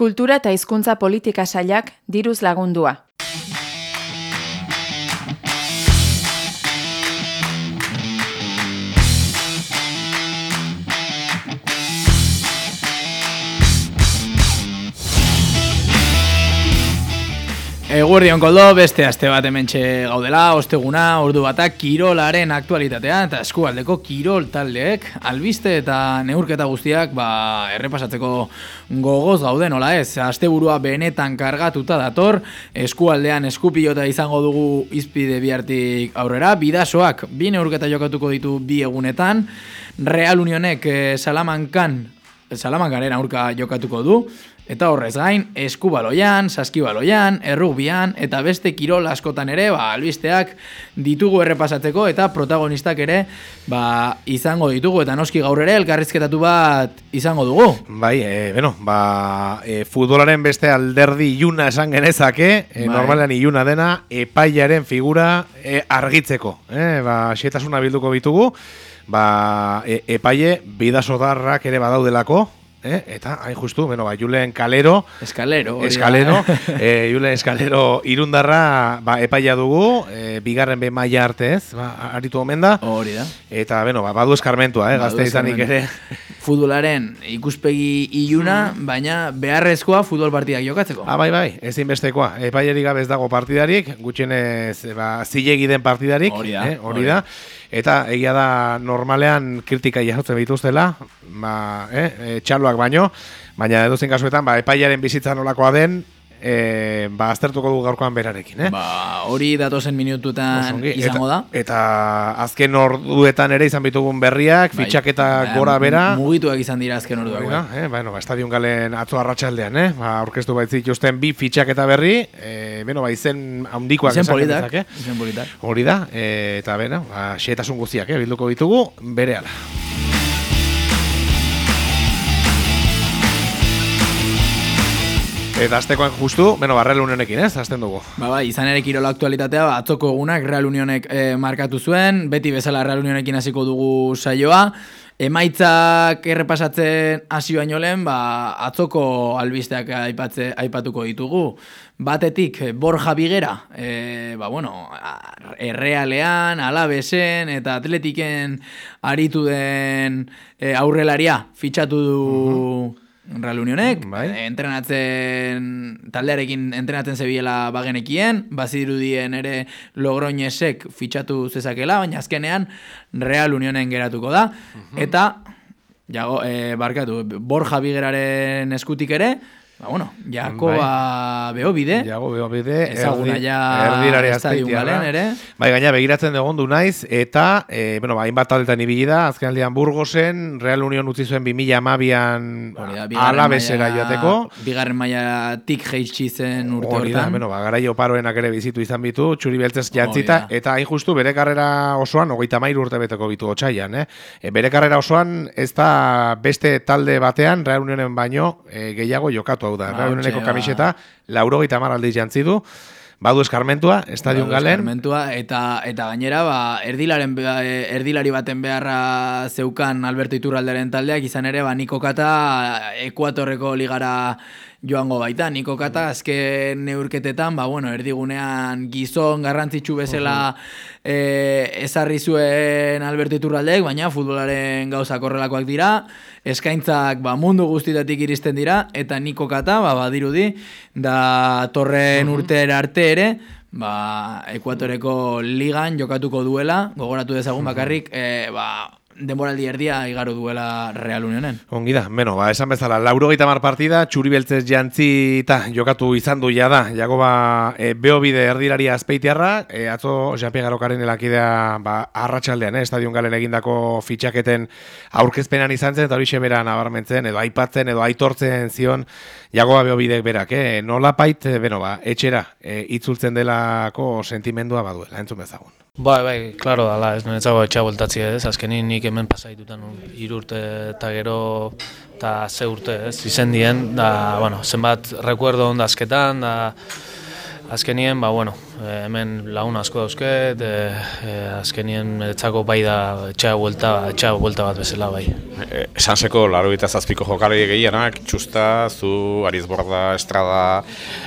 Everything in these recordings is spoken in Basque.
Kultura eta hizkuntza politika sailak diruz lagundua. Eguerdion koldo, beste aste bat hementxe gaudela, osteguna, ordu batak kirolaren aktualitatea eta eskualdeko kirol taldeek albiste eta neurketa guztiak errepasatzeko gogoz gauden, hola ez, asteburua benetan kargatuta dator, eskualdean eskupilota izango dugu izpide bihartik aurrera, bidasoak bi neurketa jokatuko ditu bi egunetan, Real Unionek Salamankaren aurka jokatuko du, eta horrez gain, eskubaloian, saskibaloian, errugbian, eta beste kirol askotan ere, albisteak ditugu errepasatzeko, eta protagonistak ere, izango ditugu, eta noski gaur ere, elkarrizketatu bat izango dugu. Futbolaren beste alderdi iluna esan genezake, normalean iluna dena, epaiaren figura argitzeko. Xetasuna bilduko bitugu, epaile bidasodarrak ere badaudelako, eta hain justu, Julen Eskalero, Julen Eskalero irundarra epaia dugu, bigarren be maila arte ez, aritu omen da. Hori da. Eta, badu eskarmentua, gazte izanik ere. Futbolaren ikuspegi iluna, baina beharrezkoa futbol partidak jokatzeko. Bai, ezinbestekoa. Epailerik gabe ez dago partidarik, gutxienez zilegi den partidarik, hori da. Eta egia da normalean kritika jasotzen bituztela, txaloak baino, baina edozein kasuetan, epailearen bizitza nolakoa den, aztertuko du gaurkoan berarekin. Hori datozen minututan izango da. Eta azken orduetan ere izan bitugun berriak, fitxaketa gora bera. Mugituak izan dira azken orduak. Estadion Galen atzo arratsaldean, aurkeztu baitzituzten bi fitxaketa berri, izen handikoak izan politak. Izen politak. Hori da, eta xetasun guztiak bilduko ditugu berehala. Eta aztekoan justu, Real Unionekin azten dugu. Izan ere kirola aktualitatea, atzoko egunak Real Unionek markatu zuen, beti bezala Real Unionekin hasiko dugu saioa. Emaitzak errepasatzen hasi baino lehen, atzoko albisteak aipatuko ditugu. Batetik, Borja Bigera, Errealean, Alavesen eta Atletiken aritu den aurrelaria fitxatu du Real Unionek, taldearekin entrenatzen zebiela bagenekien, bazirudien ere Logroñesek fitxatu zezakela, baina azkenean Real Unionen geratuko da. Eta, Borja Bigeraren eskutik ere, Jakoba Beobide, ezaguna ja Estadion Galen ere. Gaina begiratzen egondu naiz, eta, hainbat taldetan ibili da, azken aldean Burgosen, Real Union utzi zuen 2012an Alavesera joateko. Bigarren mailatik jaitsi zen urte hortan. Garaio paroenak ere bizitu izan bitu, txuri beltzez jantzita, eta hain justu bere karrera osoan, 33 urte beteko bitu otsailan. Bere karrera osoan, ez da beste talde batean, Real Unionen baino gehiago jokatu da. Real Unioneko kamiseta 80 aldiz jantzi du. Badu eskarmentua, Estadion Galen. Eta gainera, erdilari baten beharra zeukan Alberto Iturralderen taldeak, izan ere, Niko Kata Ekuatorreko ligara joango baita. Niko Kata azken neurketetan, erdigunean gizon garrantzitsu bezala ezarri zuen Alberto Iturraldeek, baina futbolaren gauzak horrelakoak dira, eskaintzak mundu guztietatik iristen dira, eta Niko Kata, badirudi, da torren urtera arte ere, Ekuatoreko ligan jokatuko duela, gogoratu dezagun bakarrik, denboraldi erdia igaro duela Real Unionen. Ongi da, esan bezala, 80 partida, txuri beltzez jantzita jokatu izan du jada, Jakoba Beobide erdilari azpeitiarra, atzo Jean-Pierre Garokaren elakidea arratsaldean, Estadion Galen egindako fitxaketen aurkezpenan izan zen, eta hori xebera nabarmentzen, edo aipatzen, edo aitortzen zion Jakoba Beobidek berak, nolapait, etxera itzultzen delako sentimendua baduela, entzun bezagun. Bai, klaro dala, ez niretzago etxea bueltatzea, ez? Azkenin nik hemen pasaitutan 3 urte eta gero eta 6 urte, ez? Izen dien, da, zenbat rekuerdo ondazketan, da, azkenien, bueno, hemen lagun asko dauzket, azkenien etzako bai da etxea buelta bat bezala bai. Esanseko 87ko jokalari gehienak, Txusta, zu, Arizborda, Estrada,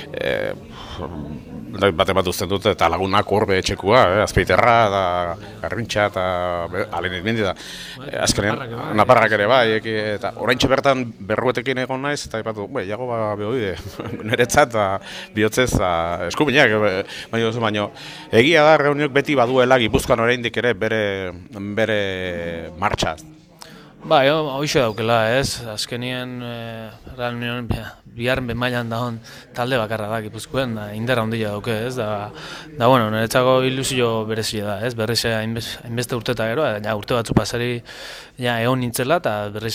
bat uzten dute, eta lagunak horbe etxekua, Azpeiterra, da Garbintxa, eta Alenet Mendi da. Azkenean, Naparrak ere bai, eta oraintxe bertan berruetekin egon naiz, eta ipatu, jago behoide, niretzat, bihotzez, eskubinak, baina egia da, reuniok beti baduela Gipuzkoan oraindik ere bere martxa. Bai, hoxe daukela, ez? Azkenien, Real Union, biharren mailan dagoen talde bakarra da Gipuzkoen, indarra handia dauke, ez? Da, bueno, niretzako ilusio berezia da, ez? Berriz hainbeste urte eta gero, urte batzu pasari egon nintzela, eta berriz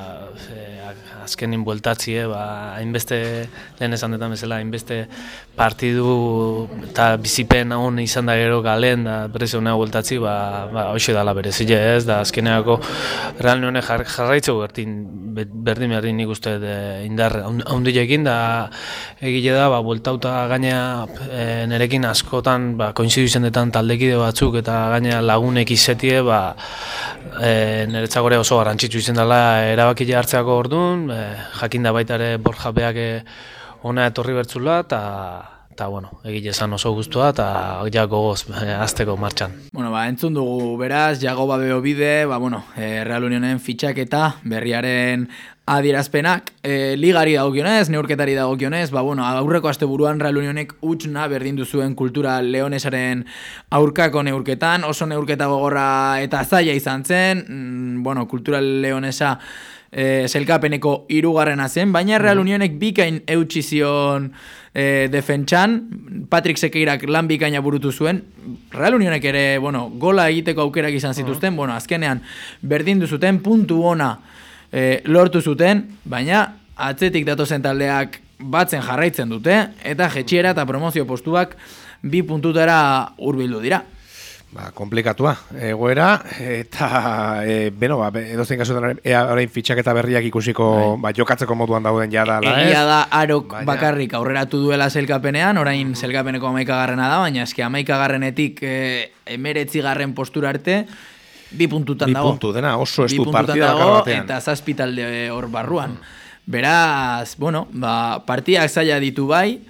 azkenin bueltatzie, hainbeste, lehen esan detan bezala, hainbeste partidu eta bizipen hon izan da gero galen, da berriz honea bueltatzi, hoxe dala berezile, ez? Da, azkeneako Real Union jarraitzeko berdin nik uste indar handilekin, da egile da, bueltauta gainea nerekin askotan koinzidu izendetan taldekide batzuk eta gainea lagunek izetie, niretzako ere oso garrantzitsu izan dela erabakile hartzeako orduan, jakinda baita ere Borja beak ona etorri bertzula, eta bueno, egile esan oso guztua, eta gogoz azteko martxan. Bueno, entzun dugu beraz, Jagoba Beobide, Real Unionen fitxaketa, berriaren adierazpenak, ligari dagokionez, neurketari dagokionez, aurreko asteburuan Real Unionek utxna berdindu zuen Kultura Leonesaren aurkako neurketan, oso neurketa gogorra eta zaila izan zen, Kultura Leonesa selkapeneko 3. zen, baina Real Unionek bikain eutsi zion defentsan, Patrick Sekeirak lan bikaina burutu zuen, Real Unionek ere, gola egiteko aukerak izan zituzten, azkenean berdindu zuten, puntu ona lortu zuten, baina atzetik datozen taldeak batzen jarraitzen dute, eta jetxiera eta promozio postuak 2 puntutara hurbildu dira. Komplikatua egoera, eta edozein kasutan orain fitxaketa berriak ikusiko jokatzeko moduan dauden jada. Egia da Arok bakarrik aurreratu duela selkapenean, orain selkapeneko 11garrena da, baina eski 11garrenetik 19garren postura arte, 2 puntutan dago. 2 puntu dena, oso estu partida bakar batean. Eta 7 talde hor barruan. Beraz, partidak zaila ditu bai,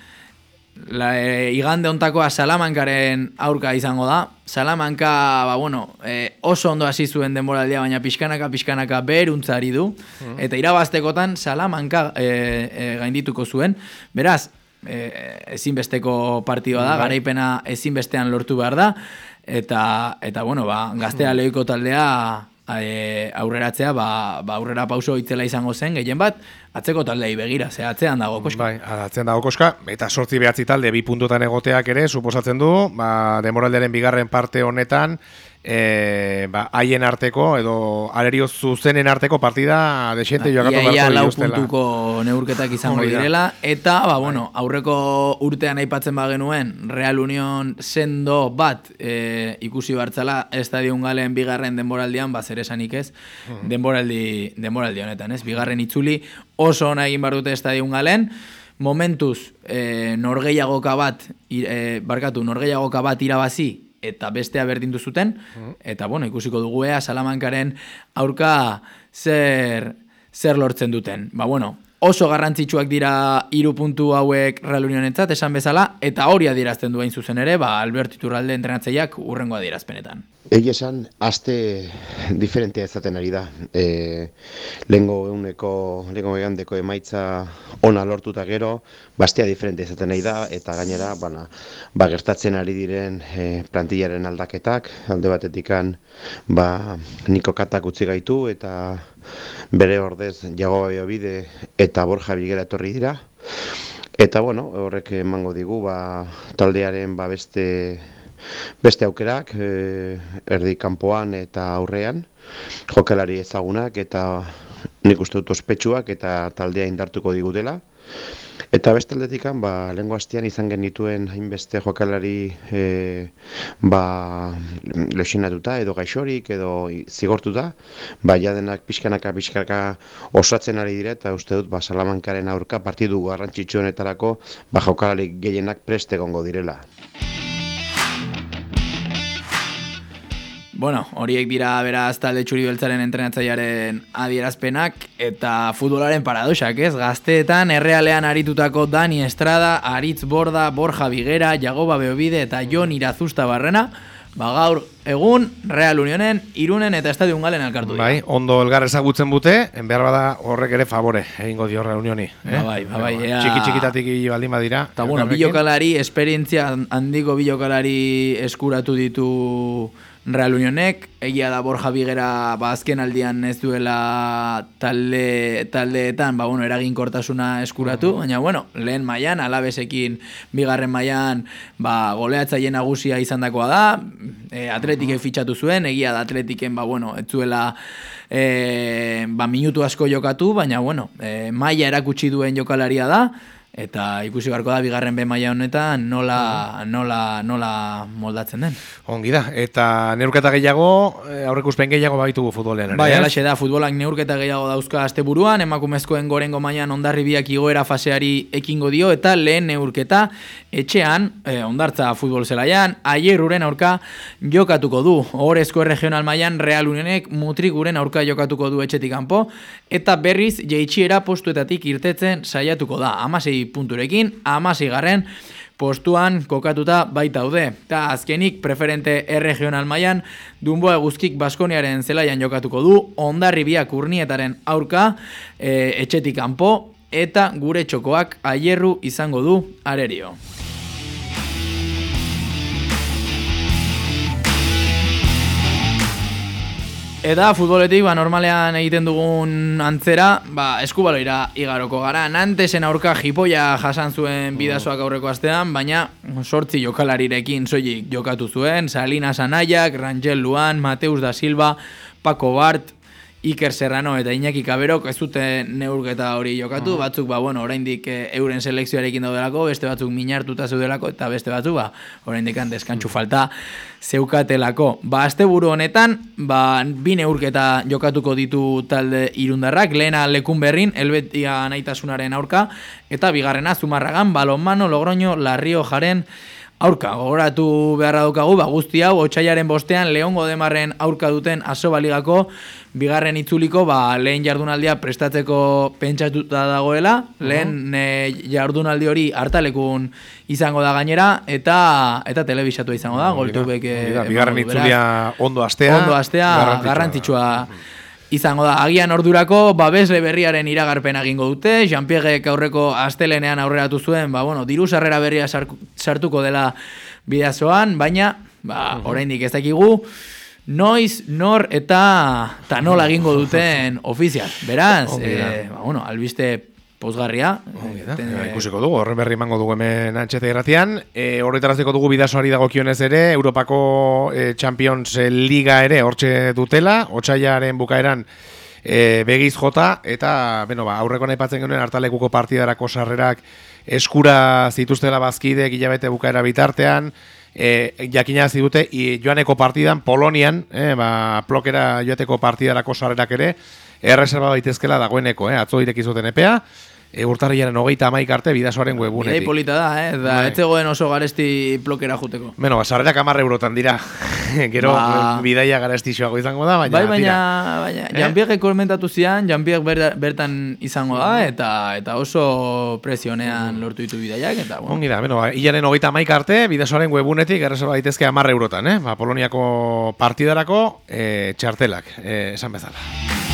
igande ontakoa Salamankaren aurka izango da. Salamanka, oso ondo hasi zuen denboraldia, baina pixkanaka beheruntzari du, eta irabaztekotan Salamanka gaindituko zuen. Beraz, ezinbesteko partidua da, garaipena ezinbestean lortu behar da, eta Gaztea Leoiko taldea aurreratzea, aurrera pauso itzela izango zen, gehien bat, atzeko taldei begira, atzean dago koska. Atzean dago koska, eta 8-9 talde 2 puntutan egoteak ere, suposatzen du, demoraldearen bigarren parte honetan, haien arteko, edo arerio zuzenen arteko partida desente joakatu beharko dituztela. Ia 4 puntuko neurketak izango direla, eta, aurreko urtean aipatzen bagenuen, Real Union sendo bat ikusi bartzala, Estadion Galen bigarren denboraldian, zer esanik ez, denboraldi honetan, ez? Bigarren itzuli, oso ona egin behar dute Estadion Galen, momentuz norgehiagoka bat irabazi, eta bestea berdindu zuten, eta ikusiko dugu Salamankaren aurka zer lortzen duten. Oso garrantzitsuak dira 3 puntu hauek Real Unionentzat, esan bezala, eta hori adierazten duen zuzen ere, Albert Iturralde entrenatzaileak hurrengo adierazpenetan. Egia esan, aste diferentea izaten ari da. Lehengo egandeko emaitza ona lortuta gero, bastea diferentea izaten ari da, eta gainera, gertatzen ari diren plantillaren aldaketak, alde batetikan, Niko Katak utzi gaitu, eta bere ordez Jagoba Beobide eta Borja Bilgera etorri dira. Eta, horrek emango digu, taldearen beste aukerak, erdi kanpoan eta aurrean, jokalari ezagunak eta nik uste dut ospetsuak eta taldea indartuko digutela. Eta beste aldetikan, lehengo astean izan genituen hainbeste jokalari lesionatuta edo gaixorik edo zigortuta, jadenak pixkanaka osatzen ari dire eta uste dut Salamankaren aurka partidu garrantzitsuenetarako jokalari gehienak prest egongo direla. Bueno, horiek dira beraz talde txuri-beltzaren entrenatzailearen adierazpenak eta futbolaren paradoxak, ez? Gazteetan errealean aritutako Dani Estrada, Aritz Borda, Borja Biguera, Jagoba Beobide eta Jon Irazusta Barrena, gaur egun Real Unionen, Irunen eta Estadio Ungalen elkartu dira. Bai, ondo elgar ezagutzen bute, behar bada horrek ere favore egingo dio Real Unioni. Bai, Txiki-txikitatik baldin badira. Eta bueno, bilokalari, esperientzia handiko bilokalari eskuratu ditu Real Unionek, egia da Borja Biguera azken aldian ez duela taldeetan eraginkortasuna eskuratu, baina lehen mailan Alabesekin bigarren mailan goleatzaile nagusia izandakoa da, Atletikek fitxatu zuen, egia da Atletiken ez zuela minutu asko jokatu, baina maila erakutsi duen jokalaria da. Eta ikusi beharko da bigarren B maila honetan nola moldatzen den. Ongi da, eta neurketa gehiago, aurreikuspen gehiago baitugu futbolean. Bai, alaxe da, futbolak neurketa gehiago dauzka asteburuan, emakumezkoen gorengo mailan Hondarribiak igoera faseari ekingo dio, eta lehen neurketa etxean, Hondartza futbol zelaian, Aierruren aurka jokatuko du. Ohorezko regional mailan Real Unionek Mutrikuren aurka jokatuko du etxetik kanpo, eta berriz jaitsiera postuetatik irtetzen saiatuko da. 16 punturekin, 16. postuan kokatuta baitaude. Eta azkenik preferente regional mailan Dunboa Eguzkik Baskoniaren zelaian jokatuko du, Hondarribiak Urnietaren aurka etxetik kanpo, eta gure txokoak Aierru izango du arerio. Eta futboletik, normalean egiten dugun antzera, eskubaloira igaroko gara. Nantesen aurka jipoia jasan zuen bidazoak aurreko astean, baina 8 jokalarirekin soilik jokatu zuen. Salinas Anaiak, Rangel Luan, Mateus da Silva, Paco Bart, Iker Serrano eta Iñaki Kaberok ez dute neurketa hori jokatu, batzuk oraindik euren selekzioarekin daudelako, beste batzuk minartuta zeudelako eta beste batzuk oraindik deskantsu falta zeukatelako. Asteburu honetan, 2 neurketa jokatuko ditu talde irundarrak, lehena Lekunberrin, Helvetia Naitasunaren aurka, eta bigarrena Zumarragan, Balonmano Logroño Larriojaren aurka. Gogoratu beharra daukagu, guzti hau, otsailaren 5ean Leongo Demarren aurka duten Asoba Ligako bigarren itzuliko, lehen jardunaldia prestatzeko pentsatuta dagoela, lehen jardunaldi hori hartalekun izango da gainera, eta telebisatu izango da, Goltubek bigarren itzulia ondo astea garrantzitsua izango da. Agian ordurako babesle berriaren iragarpen egingo dute, Jean-Pierrek aurreko astelenean aurreratu zuen, diru sarrera berria sartuko dela bidazoan, baina oraindik ez dakigu noiz, nor eta nola egingo duten ofizial. Beraz, albiste pozgarria. Ikusiko dugu, horren berri emango dugu hemen Antxete Irratian. Horretaraziko dugu bidazoari dagokionez ere, Europako Champions Liga ere hortxe dutela, otsailaren bukaeran begiz jota, eta aurreko aipatzen genuen hartalekuko partidarako sarrerak eskura zituztela bazkideek hilabete bukaera bitartean, jakina zidute joaneko partidan Polonian, plokera joateko partidarako sarrerak ere erreserba baitezkela dagoeneko, atzo irekizuten epea, urtarrilaren 31 arte bidasoaren webunetik. Idei polita da, ez zegoen oso garesti plokera juteko. Sarrerak 10 eurotan dira, gero bidaia garestixoago izango da, baina Jean-Pierre komentatu zian, Jean-Pierre bertan izango da, eta oso presionean lortu ditu bidaiak, eta ongi da, hilaren 31 arte bidasoaren webunetik erreserba daitezke 10 eurotan, Poloniako partidarako txartelak, esan bezala.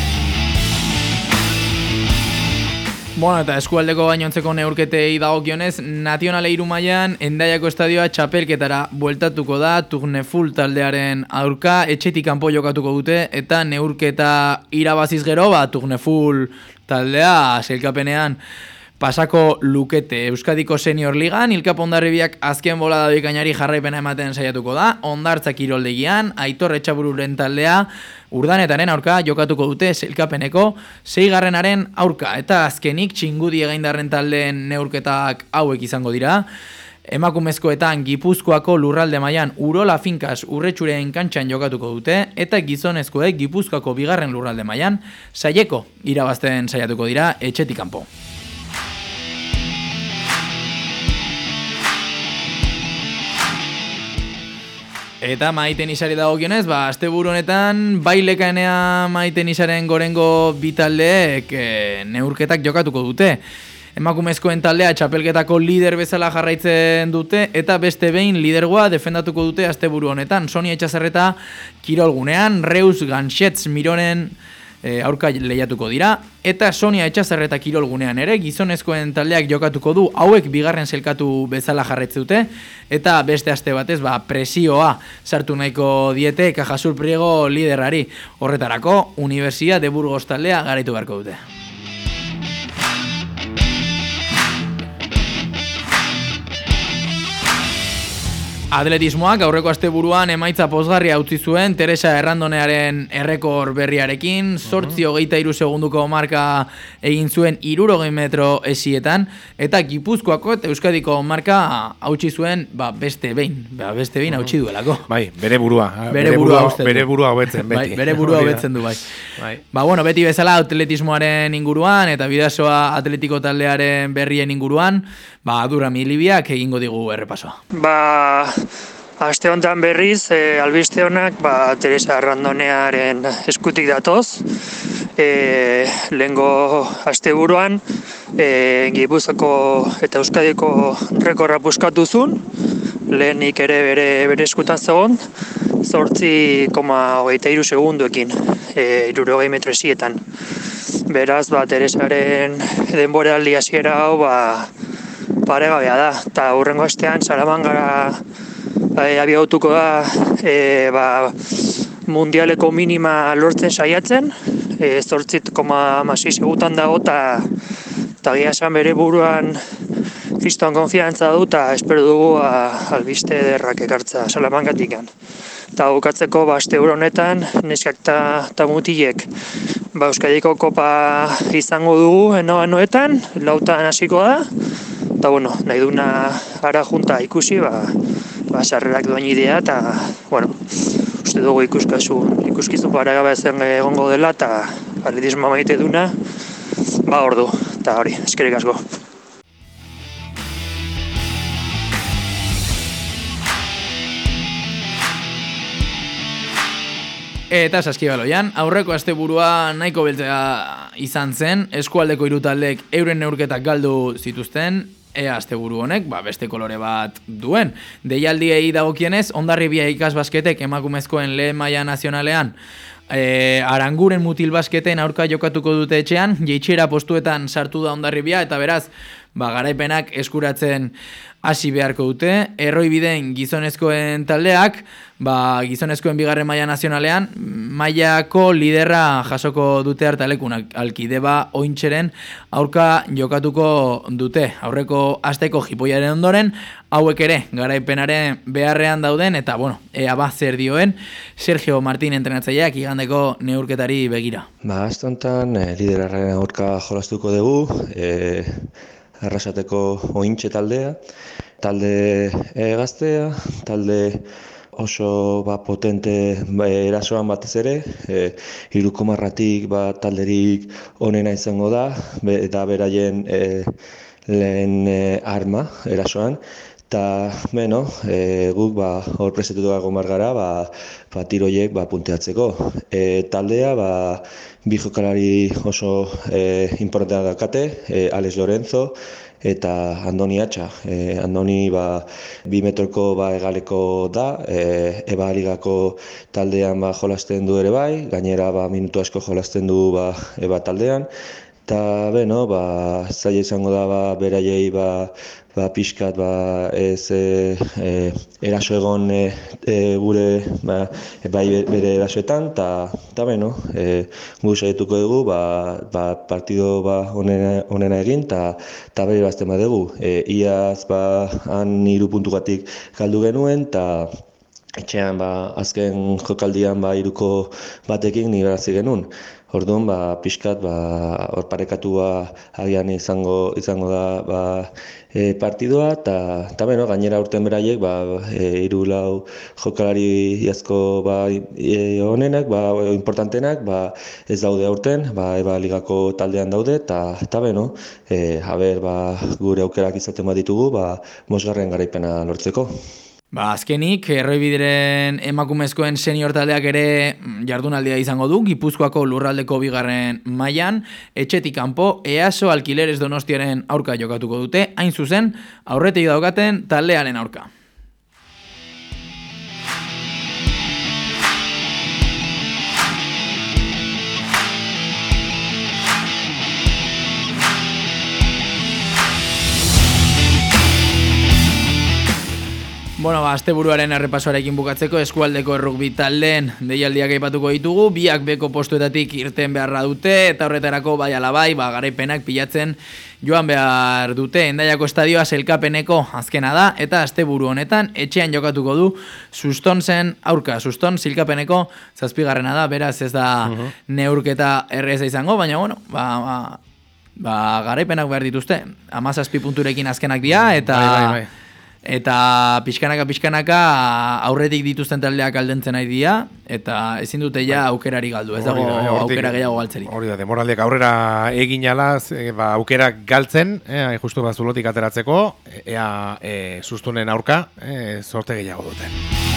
Eta eskualdeko gainontzeko neurketei dagokionez, Nazionale Irumailan Hendaiako estadioa txapelketara bueltatuko da, Tourneful taldearen aurka, etxetik kanpo jokatuko dute, eta neurketa irabaziz gero, Tourneful taldea sailkapenean pasako lukete. Euskadiko Senior Ligan, Ilkap Hondarribiak azken bolada bikainari jarraipena ematen saiatuko da, Hondartza kiroldegian, Aitor Etxabururen taldea, Urdanetaren aurka jokatuko dute sailkapeneko 6. aurka, eta azkenik Txingudi Egaindarren taldeen neurketak hauek izango dira. Emakumezkoetan Gipuzkoako lurralde mailan Urola Finkaz Urretxuren kantxan jokatuko dute, eta gizonezkoek Gipuzkoako 2. lurralde mailan Saieko irabazten saiatuko dira etxetik kanpo. Eta maitenisari dagokionez, asteburu honetan bailekaenea maitenisaren gorengo bitaldeek neurketak jokatuko dute. Emakumezkoen taldea txapelketako lider bezala jarraitzen dute, eta beste behin lidergoa defendatuko dute asteburu honetan. Sonia Etxazarreta kirolgunean, Reus Ganxetz Mironen aurka lehiatuko dira, eta Sonia Etxazarreta kirolgunean ere gizonezkoen taldeak jokatuko du, hauek 2. zelkatu bezala jarraitzen dute, eta beste aste batez presioa sartu nahiko diete Cajasur Priego liderari. Horretarako, Universidad de Burgos taldea garaitu beharko dute. Atletismoak aurreko asteburuan emaitza pozgarria utzi zuen Teresa Errandonearen errekor berriarekin, 8:23 segunduko marka egin zuen 60 metro esietan, eta Gipuzkoako eta Euskadiko marka hautsi zuen beste behin hautsi duelako. Bai, bere burua hobetzen beti. Bere burua hobetzen du, bai. Beti bezala atletismoaren inguruan eta Bidasoa atletiko taldearen berrien inguruan, Adura Milibiak egingo digu errepasoa. Aste honetan berriz, albiste honak Teresa Errandonearen eskutik datoz. Lehengo asteburuan Gipuzkoako eta Euskadiko rekorra puskatu zuen. Lehenik ere bere eskutan zegoen, 8,23 segunduekin, 60 metro esietan. Beraz, Teresaren denboraldi hasiera hau paregabea da, eta hurrengo astean Salamangara abiatuko da mundialeko minima lortzen saiatzen, 8,6 segundan dago, eta gia esan bere buruan kriston konfiantza du, eta espero dugu albiste ederrak ekartza Salamangatik. Eta bukatzeko asteburu honetan neskak eta mutilek Euskadiko kopa izango dugu enoetan, 4 hasiko da. Eta nahi duna ara junta ikusi, sarrerak duen idea, eta uste dugu ikuskizun paragabe zen egongo dela, eta atletismoa maite duna, ordu, eta hori, eskerrik asko. Eta Saskibaloian, aurreko asteburua nahiko beltzea izan zen, eskualdeko 3 taldeek euren neurketak galdu zituzten, ea asteburu honek, beste kolore bat duen. Deialdiei dagokienez, Hondarribia ikasbasketek emakumezkoen lehen maila nazionalean, Aranguren mutil basketen aurka jokatuko dute etxean, jeitxera postuetan sartu da Hondarribia, eta beraz, garaipenak eskuratzen hasi beharko dute. Erroibiden gizonezkoen taldeak, gizonezkoen 2. maila nazionalean, mailako liderra jasoko dute hartalekunak, Alkideba Ointxeren aurka jokatuko dute. Aurreko asteko jipoiaren ondoren, hauek ere garaipenaren beharrean dauden, eta ea zer dioen Sergio Martín entrenatzaileak igandeko neurketari begira. Aste honetan lideraren aurka jolastuko dugu, Arrasateko Ointxe taldea, talde gaztea, talde oso potente erasoan batez ere, 3,0tik talderik onena izango da, eta beraien lehen arma erasoan. Eta, guk hor presetutu egon gara, tiroiek punteatzeko. Taldea, bi jokalari oso importanteak dakate, Alex Lorenzo eta Andoni Atxa. Andoni 2 metroko egaleko da, Eba Ligako taldean jolasten du ere bai, gainera minutu asko jolasten du Eba taldean. Eta, beno, zaila izango da, beraiei, pixkat, ez eraso egon gure, bai bere erasoetan, eta beno, gu saietuko dugu, partido onena egin, eta bere bazten badugu. Iaz, han 3 puntugatik galdu genuen, eta etxean, azken jokaldian, 3 batekin nibarazi genuen. Orduan, pixkat, hor parekatua agian izango da partidua, eta beno, gainera urten beraiek, 3-4 jokalari iazko honenak, importantenak, ez daude aurten, Eba Ligako taldean daude, eta beno, gure aukerak izaten baditugu, 5. garaipena lortzeko. Azkenik, Erroibideren emakumezkoen senior taldeak ere jardunaldia izango du, Gipuzkoako lurraldeko 2. mailan, etxetik kanpo EASO Alkileres Donostiaren aurka jokatuko dute, hain zuzen, aurretik daukaten taldearen aurka. Bueno, asteburuaren errepasoarekin bukatzeko eskualdeko errugbi taldeen deialdiak aipatuko ditugu, biak beko postuetatik irten beharra dute, eta horretarako bai ala bai, garaipenak pilatzen joan behar dute. Hendaiako estadioa sailkapeneko azkena da, eta asteburu honetan etxean jokatuko du Sustonsen aurka. Suston sailkapeneko 7. da, beraz ez da neurketa erreza izango, baina bueno, garaipenak behar dituzte. 17 punturekin azkenak dira, eta... Bai. Eta pixkanaka aurretik dituzten taldeak aldentzen nahi dira, eta ezin dute ja aukerari galdu, ez dago aukera gehiago galtzerik. Hori da, demoraldiak aurrera egin alaz, aukerak galtzen, justu zulotik ateratzeko, Sustunen aurka, sorte gehiago dute.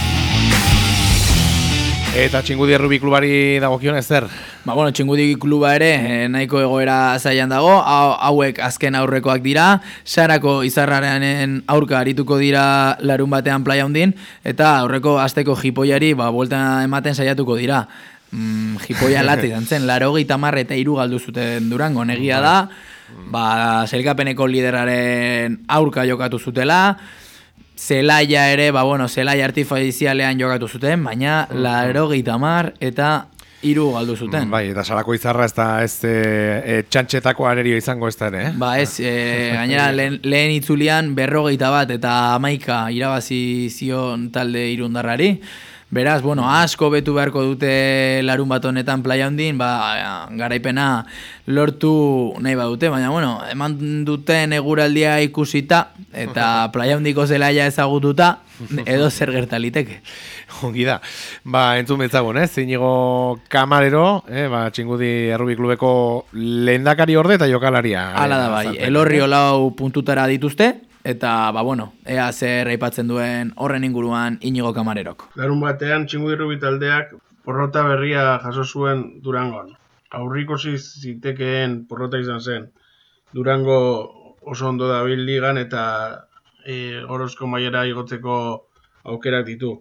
Eta Txingudi Errubi klubari dagokion ez zer? Txingudi kluba ere nahiko egoera zailan dago, hauek azken aurrekoak dira, Sarako Izarraren aurka arituko dira larun batean Playa Hondin, eta aurreko asteko jipoiari buelta ematen saiatuko dira. Jipoia latz izan zen, 80 eta 3 galdu zuten Durango, negia da, sailkapeneko lideraren aurka jokatu zutela, Zelaia ere, Zelaia artifizialean jokatu zuten, baina 80 eta 3 galdu zuten. Bai, eta Sarako Izarra ez txantxetako arerio izango ez da ere, gainera lehen itzulian 41 eta 11 irabazi zion talde irundarrari. Beraz, asko betu beharko dute larun bat honetan Playa Hondin, garaipena lortu nahi badute, baina, eman duten eguraldia ikusita, eta Playa Hondiko Zelaia ezagututa, edo zer gertaliteke. Ongi da. Entzun betzagun, Iñigo Camarero, Txingudi Errubi klubeko lehendakari orde eta jokalaria. Hala da bai, Elorri Olau puntutara dituzte, eta, ea zer aipatzen duen horren inguruan Iñigo Camarerok. Larun batean Txingudi Errubi taldeak porrota berria jaso zuen Durangon. Aurrikusi zitekeen porrota izan zen. Durango oso ondo dabil ligan eta Gorozko mailara igotzeko aukerak ditu.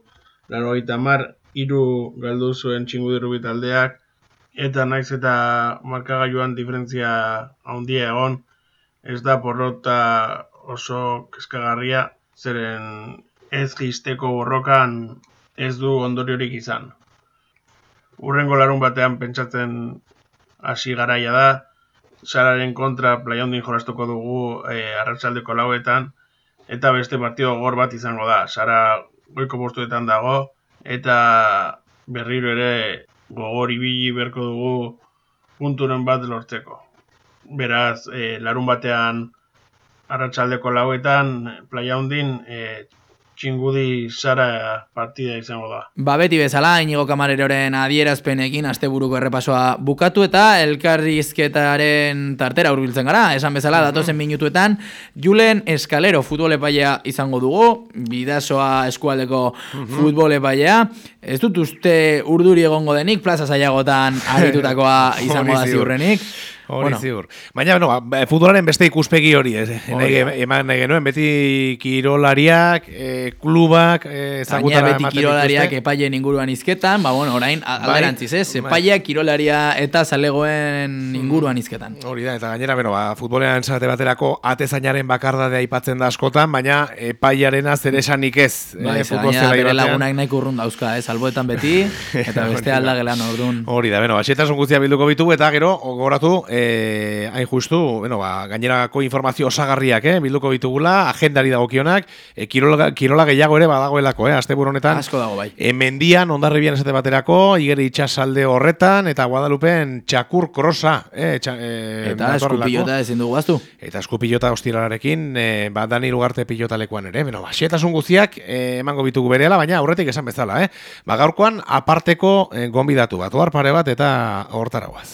80 3 galdu zuen Txingudi Errubi taldeak, eta naiz eta markagailuan diferentzia handia egon, ez da porrota oso kezkagarria, zeren ez jisteko borrokan ez du ondoriorik izan. Hurrengo larun batean pentsatzen hasi garaia da, Sararen kontra Playa Hondin jolastuko dugu arratsaldeko 4etan, eta beste partido gogor bat izango da. Sara goiko postuetan dago, eta berriro ere gogor ibili beharko dugu punturen bat lortzeko. Beraz, larun batean arratsaldeko 4etan Playa Hondin Txingudi Sara partida izango da. Beti bezala, Iñigo Camareroren adierazpenekin asteburuko errepasoa bukatu eta elkarrizketaren tartera hurbiltzen gara. Esan bezala, datozen minutuetan, Julen Eskalero futbol epailea izango dugu, Bidasoa eskualdeko futbol epailea. Ez dut uste urduri egongo denik, plaza zailagotan aritutakoa izango da ziurrenik. Hori ziur. Baina, futbolaren beste ikuspegi hori, eman nahi genuen, beti kirolariak klubak ezagutara ematen beti kirolariak epaileen inguruan izketan, orain alderantziz, epaileak kirolaria eta zalegoen inguruan izketan. Hori da, eta gainera, futbolean esate baterako atezainaren bakardadea aipatzen da askotan, baina epaiarena zer esanik ez. Gainera, bere lagunak nahiko urrun dauzka, alboetan beti, eta beste aldagelan orduan. Hori da, asietasun guztia bilduko bitu, eta gero, gogoratu, hain justu, gainerako informazio osagarriak bilduko bitugula, agendari dagokionak, kirola gehiago ere badagoelako, asteburu honetan. Asko dago bai. Mendian, Hondarribian esate baterako, Igeri itxasalde horretan, eta Guadalupen txakur krosa. Eta eskupilota ezin dugu baztu. Eta eskupilota ostiralarekin, Dani Lugarte pilotalekuan ere. Asietasun guztiak emango bitugu berehala, baina aurretik esan bezala. Gaurkoan aparteko gonbidatu bat, ohar pare bat eta hortaragoaz.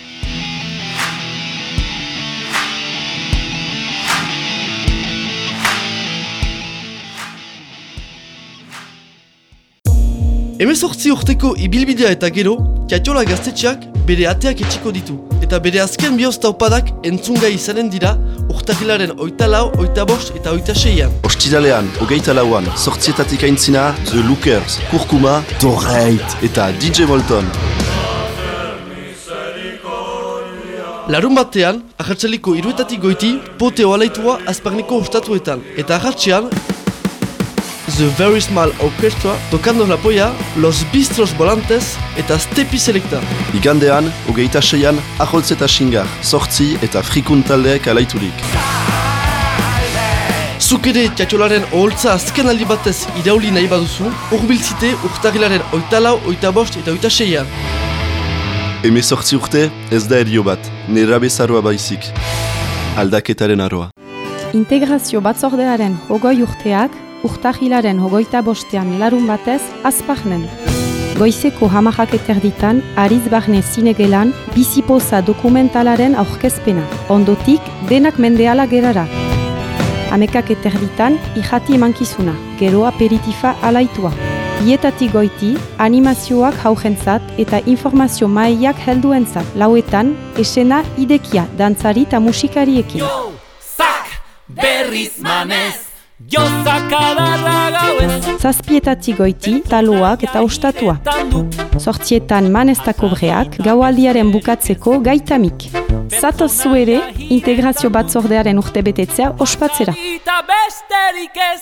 Hemezortzi urteko ibilbidea eta gero, Kiatiola gaztetxeak bere ateak etxiko ditu. Eta bere azken bihotz taupadak entzungai izanen dira urtarrilaren 24, 25 eta 26an. Ostiralean, 24an, 8 aintzina, The Lookers, Kurkuma, Torreit eta DJ Bolton. Larun batean, ahartzaliko 3 goiti, poteo alaitua azparneko ostatuetan. Eta ahartzean, The Very Small Orchestra, tocando la polla, Los Bistros Volantes eta Stepi Selecta. Igandean, 26an, Aholtz eta Xingar, 8 eta Frikun taldeek alaiturik. Zuk ere Kiatiolaren oholtza azken aldi batez irauli nahi baduzu, hurbiltzite urtarrilaren 24, 25 eta 26an. 18 urte, ez da erio bat, nera bezaroa baizik. Aldaketaren aroa. Integrazio batzordearen 20 urteak, urtarrilaren 25ean larun batez Azparnen. Goizeko 11:00 Ariz Barne zinegelan bizipoza dokumentalaren aurkezpena. Ondotik, denak mendeala gerara. 11:30 irrati emankizuna, gero aperitifa alaitua. Bietatik goiti, animazioak haujentzat eta informazio mailak helduentzat. Lauetan, esena idekia, dantzari eta musikariekin. Jo, zak, berriz manez! Jozakadarra gauez. Zazpietatik goiti, taloak eta ostatua. 8etan manestako break, gaualdiaren bukatzeko gaitamik. Zatoz zu ere, integrazio batzordearen urtebetetzea ospatzera. Eta besterik ez.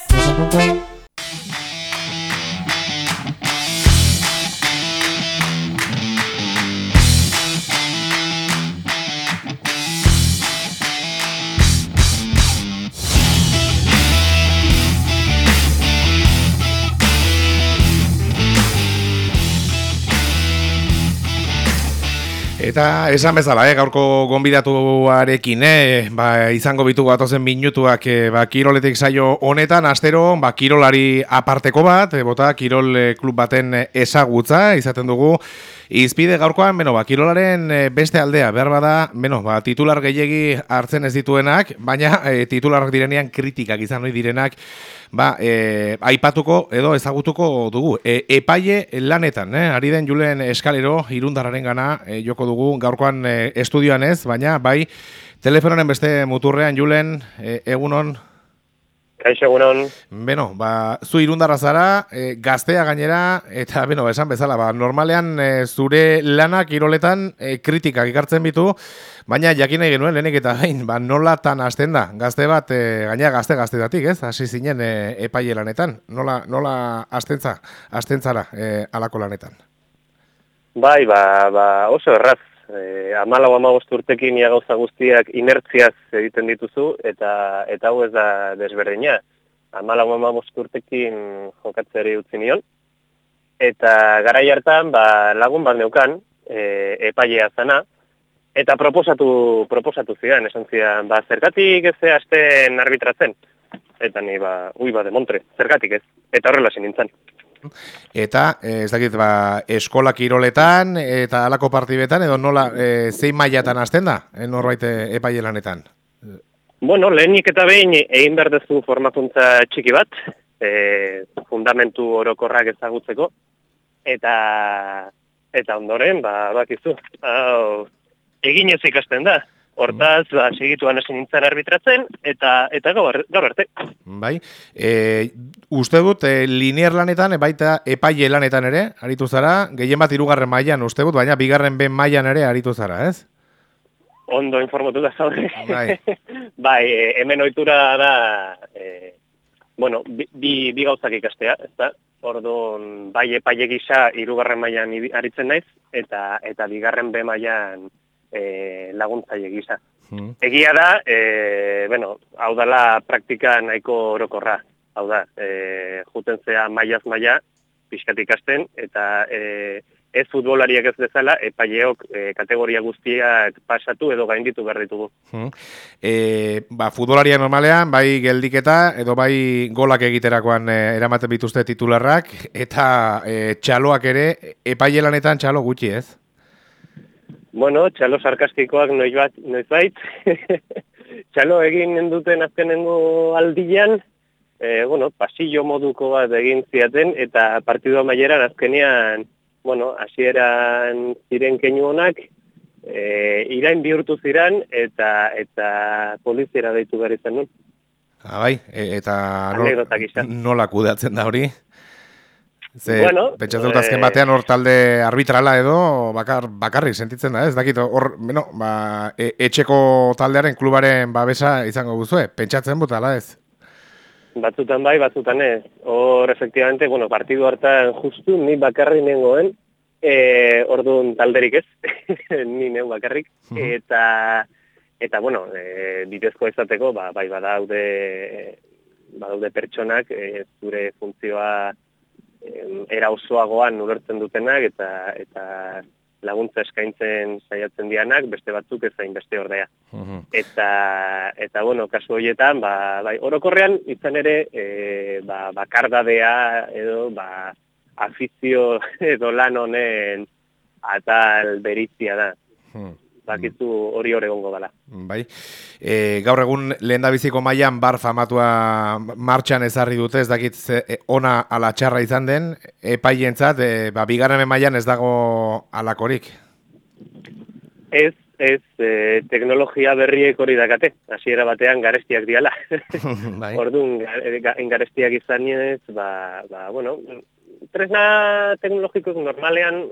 Eta esan bezala, gaurko gonbidatuarekin, izango bitugu atozen minutuak kiroletik saio honetan, astero, kirolari aparteko bat, kirol klub baten ezagutza, izaten dugu, izpide gaurkoan, kirolaren beste aldea, behar bada, titular gehiegi hartzen ez dituenak, baina titularrak direnean kritikak izan hori direnak, aipatuko edo ezagutuko dugu. Epaile lanetan, ari den Julen Eskalero, Irundarraren gana, joko dugu, gaurkoan estudioan ez, baina bai, telefonoren beste muturrean, Julen, egunon? Kaixo, egunon. Zu Irundarra zara, gaztea gainera, eta, esan bezala, normalean zure lana kiroletan kritikak ikartzen bitu, baina jakin nahi genuen, lehenik eta gain, nolatan hasten da, gazte bat, gainera gazte-gaztetatik, ez? Hasi zinen epaile lanetan, nola hasten zara alako lanetan? Bai, oso erraz. 14-15 urtekin ia gauza guztiak inertziaz egiten dituzu, eta hau ez da desberdina. 14-15 urtekin jokatzeari utzi nion. Eta garai hartan, lagun bat neukan, epailea zana, eta proposatu zidan, esan zidan, zergatik ez hasten arbitratzen. Eta ni, demontre, zergatik ez. Eta horrela nintzen. Eta, ez dakit, eskola kiroletan eta halako partibetan, edo nola, zein mailatan hasten da, norbait epaile lanetan? Lehenik eta behin egin behar duzu formakuntza txiki bat, fundamentu orokorrak ezagutzeko, eta ondoren, bakizu, egin ez ikasten da. Hortaz, segituan hasi nintzen arbitratzen, eta gaur arte. Bai, uste dut, linier lanetan, baita epaile lanetan ere, aritu zara, gehien bat 3. mailan uste dut, baina 2. B mailan ere aritu zara, ez? Ondo informatu da zaude. Bai. Bai, hemen ohitura da, bi gauzak ikastea, ezta? Orduan, bai epaile gisa 3. mailan aritzen naiz, eta 2. B mailan laguntzaile gisa. Egia da, hau dela praktika nahiko orokorra. Hau da, juten zea mailaz maila, pixkat ikasten, eta ez futbolariak ez bezala, epaileok kategoria guztiak pasatu edo gainditu behar ditugu. Futbolaria normalean, bai geldiketa, edo bai golak egiterakoan eramaten bituzte titularrak, eta txaloak ere, epaile lanetan txalo gutxi, ez? Bueno, txalo sarkastikoak noizbait. Txalo egin duten azkenengo aldian, pasillo moduko bat egin ziaten, eta partidua maieran azkenean, hasieran ziren keinu honak, irain bihurtu ziren, eta poliziera deitu behar izan nun. Bai, eta nola kudeatzen da hori? Pentsatzen dut azken batean hor talde arbitrala edo bakarrik sentitzen da, ez dakit, hor, etxeko taldearen klubaren babesa izango guzue, pentsatzen dut, ala ez? Batzutan bai, batzutan ez. Hor, efektibamente, partidu hartan justu, ni bakarrik nengoen, orduan talderik ez, ni neu bakarrik, eta bidezko izateko, bai badaude pertsonak, zure funtzioa era osoagoan ulertzen dutenak eta laguntza eskaintzen saiatzen dianak, beste batzuk ez zain beste ordea. Eta kasu horietan, orokorrean izan ere, bakardadea edo, afizio edo lan honen atal berizia da. Bakizu hori egongo dela. Bai. Gaur egun lehendabiziko mailan bar famatua martxan ezarri dute, ez dakit ona ala txarra izan den, epailentzat, 2. mailan ez dago alakorik. Ez, teknologia berriek hori dakate, hasiera batean garestiak diala. Orduan, garestiak izan ez, tresna teknologikoak normalean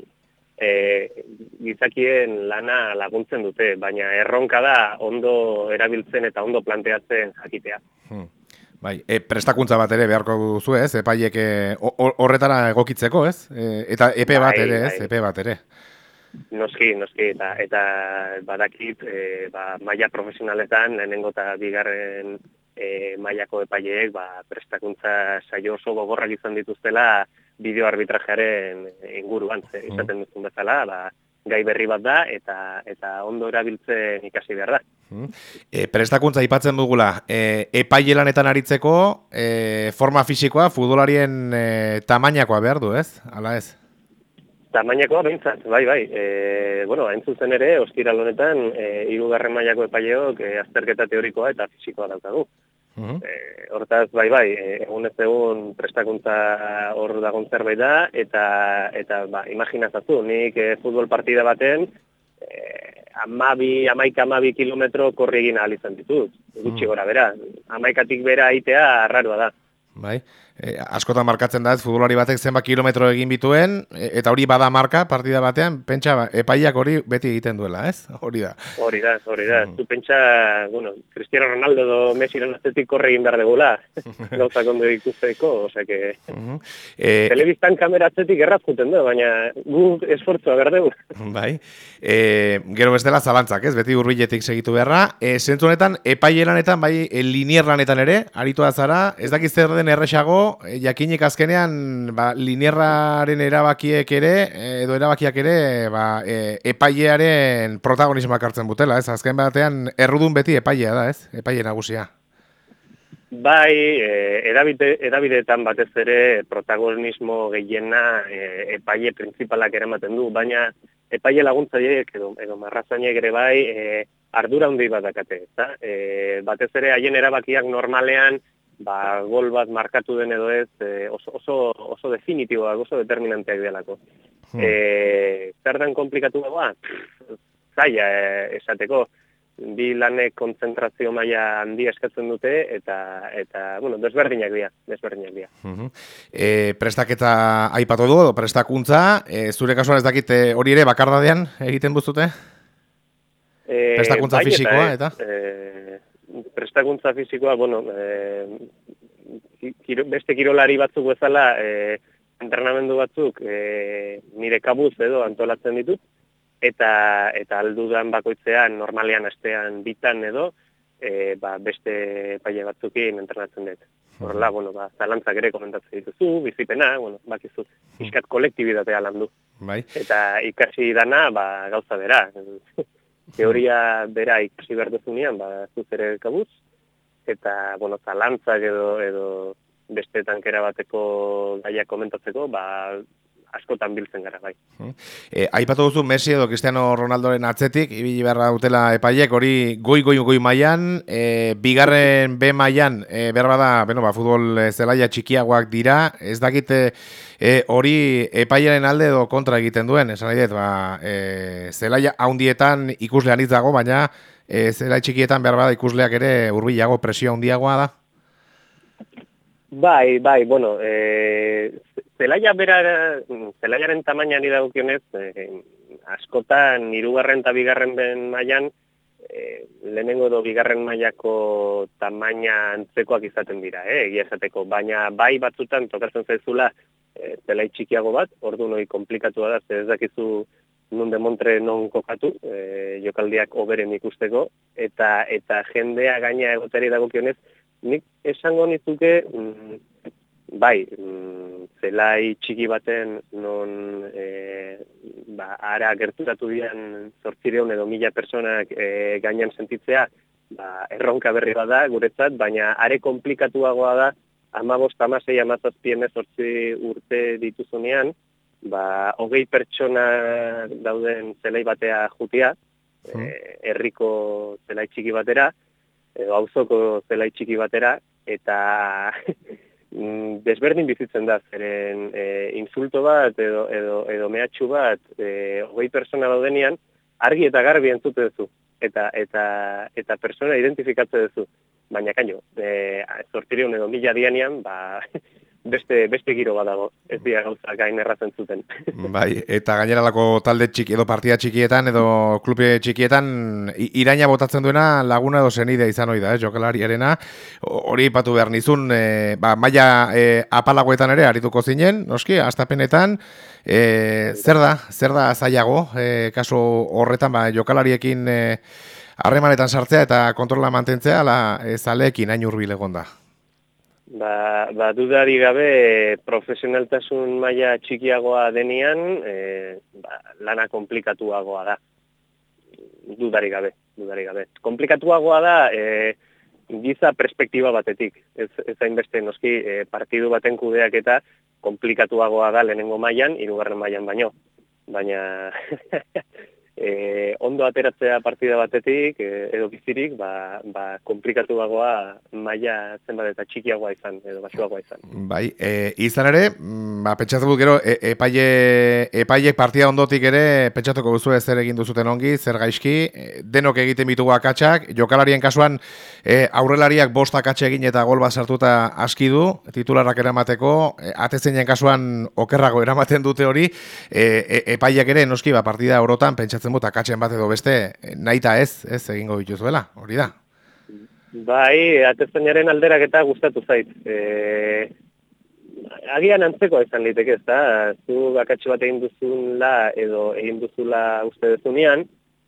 gizakien lana laguntzen dute, baina erronka da ondo erabiltzen eta ondo planteatzen jakitea. Bai, prestakuntza bat ere beharko duzu, ez? Epaiek horretara egokitzeko, ez? Eta epe bat ere, ez? Epe bat ere. Noski, eta badakit, maila profesionaletan, lehenengo eta 2. mailako epaileek, prestakuntza saio oso gogorrak izan dituztela, bideo arbitrajearen inguruan, izaten duzun bezala, gai berri bat da, eta ondo erabiltzen ikasi behar da. Prestakuntza aipatzen dugula, epaile lanetan aritzeko, forma fisikoa, futbolarien tamainakoa behar du, ez? Ala ez? Tamainakoa behintzat, bai. Hain zuzen ere, ostiral honetan, 3. mailako epaileok azterketa teorikoa eta fisikoa daukagu. Hortaz, bai, egunez egun prestakuntza hor dagoen zerbait da, eta imaginazazu, nik futbol partida baten 11-12 kilometro korri egin ahal izan ditut, gutxi gora bera. 11tik bera aitea arraroa da. Bai, askotan markatzen da ez, futbolari batek zenbat kilometro egin bituen, eta hori bada marka partida batean, pentsa, epaiak hori beti egiten duela, ez? Hori da. Hori da. Tu pentsa, Cristiano Ronaldo edo Messiren atzetik korre egin behar degula, gauzak ondo ikusteko, osea que... Telebistan kamera atzetik erraz juten du, baina gu esfortzua behar dugu. Bai, gero bestela zalantzak, ez? Beti hurbiletik segitu beharra. Zentzu honetan, epaile lanetan, bai, linier lanetan ere, aritua zara, ez dakiz zer den erresago, jakinik azkenean linierraren erabakiak ere epailearen protagonismoak hartzen butela, ez? Azken batean errudun beti epailea da, ez? Epaile nagusia. Bai, edabideetan batez ere protagonismo gehiena epaile printzipalak eramaten du, baina epaile laguntzaileek edo marrazainek ere bai ardura handi bat dakate, ezta? Batez ere haien erabakiak normalean gol bat markatu den edo ez, oso definitiboak, oso determinanteak delako. Zer den komplikatu dagoa? Zaila esateko. bi lanek kontzentrazio maila handia eskatzen dute, eta bueno, desberdinak dira. Prestaketa aipatu du, prestakuntza, zure kasuan ez dakit hori ere bakardadean egiten buztute? Prestakuntza fisikoa, eta? Prestakuntza fisikoa, bueno, beste kirolari batzuk bezala, entrenamendu batzuk nire kabuz edo antolatzen ditut, eta aldudan bakoitzean, normalean astean bitan edo, beste epaile batzukin entrenatzen dut. Horrela, bueno, zalantzak ere komentatzen dituzu, bizipena, bueno, bakizu, iskat kolektibidatea landu. Bai. Eta ikasi dana, gauza bera. Teoria bera ikasi behar duzunean, zuz ere kabuz, eta, bueno, zalantzak edo beste tankera bateko gaia komentatzeko, askotan biltzen gara, bai. Aipatu duzu Messi edo Cristiano Ronaldoren atzetik, ibili beharra dutela epaiek, hori goi mailan, bigarren B mailan, behar bada, futbol zelaia txikiagoak dira, ez dakite hori epaiaren alde edo kontra egiten duen, esan nahi dut, zelaia haundietan ikusle anitz dago, baina zelai txikietan behar bada ikusleak ere hurbilago presio handiagoa da? Bai, bueno, zelaiaren tamainan idagokionez, askotan hirugarren eta bigarren ben mailan, lehenengo edo bigarren mailako tamaina antzekoak izaten dira, egia esateko, baina bai batzutan tokatzen zaizula zelai txikiago bat, orduan hori komplikatua da, ez dakizu non demontre non kokatu, jokaldiak oberen ikusteko, eta jendea gaina egoteri dagokionez, nik esango nizuke, bai, zelai txiki baten non ara gerturatu dian 800 edo 1000 personak gainean sentitzea, erronka berri bada guretzat, baina are komplikatuagoa da 15, 16, 17, 18 urte dituzunean, 20 pertsona dauden zelai batea jutia, herriko zelai txiki batera, edo auzoko zelai txiki batera, eta desberdin bizitzen da, zeren insulto bat edo mehatxu bat 20 persona daudenean, argi eta garbi entzute duzu, eta persona identifikatze duzu. Baina kaino, 800 edo 1000 dianean, beste giro badago, ez dira gauzak gain errazen zuten. Bai, eta gaineralako talde txiki edo partida txikietan edo klubi txikietan iraina botatzen duena laguna edo senidea izan ohi da, jokalariarena. Hori ipatu behar nizun, maila apalagoetan ere arituko zinen, noski, astapenetan, zer da zailago, kasu horretan jokalariekin harremanetan sartzea eta kontrola mantentzea, zaleekin hain hurbil egon da? Dudari gabe profesionaltasun maila txikiagoa denean, lana komplikatuagoa da. Dudari gabe. Komplikatuagoa da giza perspektiba batetik. Ez hainbeste noski partidu baten kudeak eta komplikatuagoa da lehenengo mailan, hirugarren mailan baino. Baina ondo ateratzea partida batetik edo bizirik, komplikatuagoa maila zenbat eta txikiagoa izan edo baxuagoa izan. Bai, izan ere, pentsatzen dut gero epaiek partida ondotik ere pentsatuko duzu zer egin duzuten ongi, zer gaizki, denok egiten bitugu akatsak, jokalarien kasuan aurrelariak 5 akatsa egin eta gol bat sartuta aski du, titularrak eramateko, atezeinen kasuan okerrago eramaten dute hori, epaiek ere noski partida orotan pentsatzen dut akatzen bat edo beste nahita ez egingo dituzuela, hori da? Bai, atezainaren alderak eta gustatu zait. Agian antzeko izan liteke, ez da? Zu akatxe bat egin duzula edo egin duzula uste duzunean,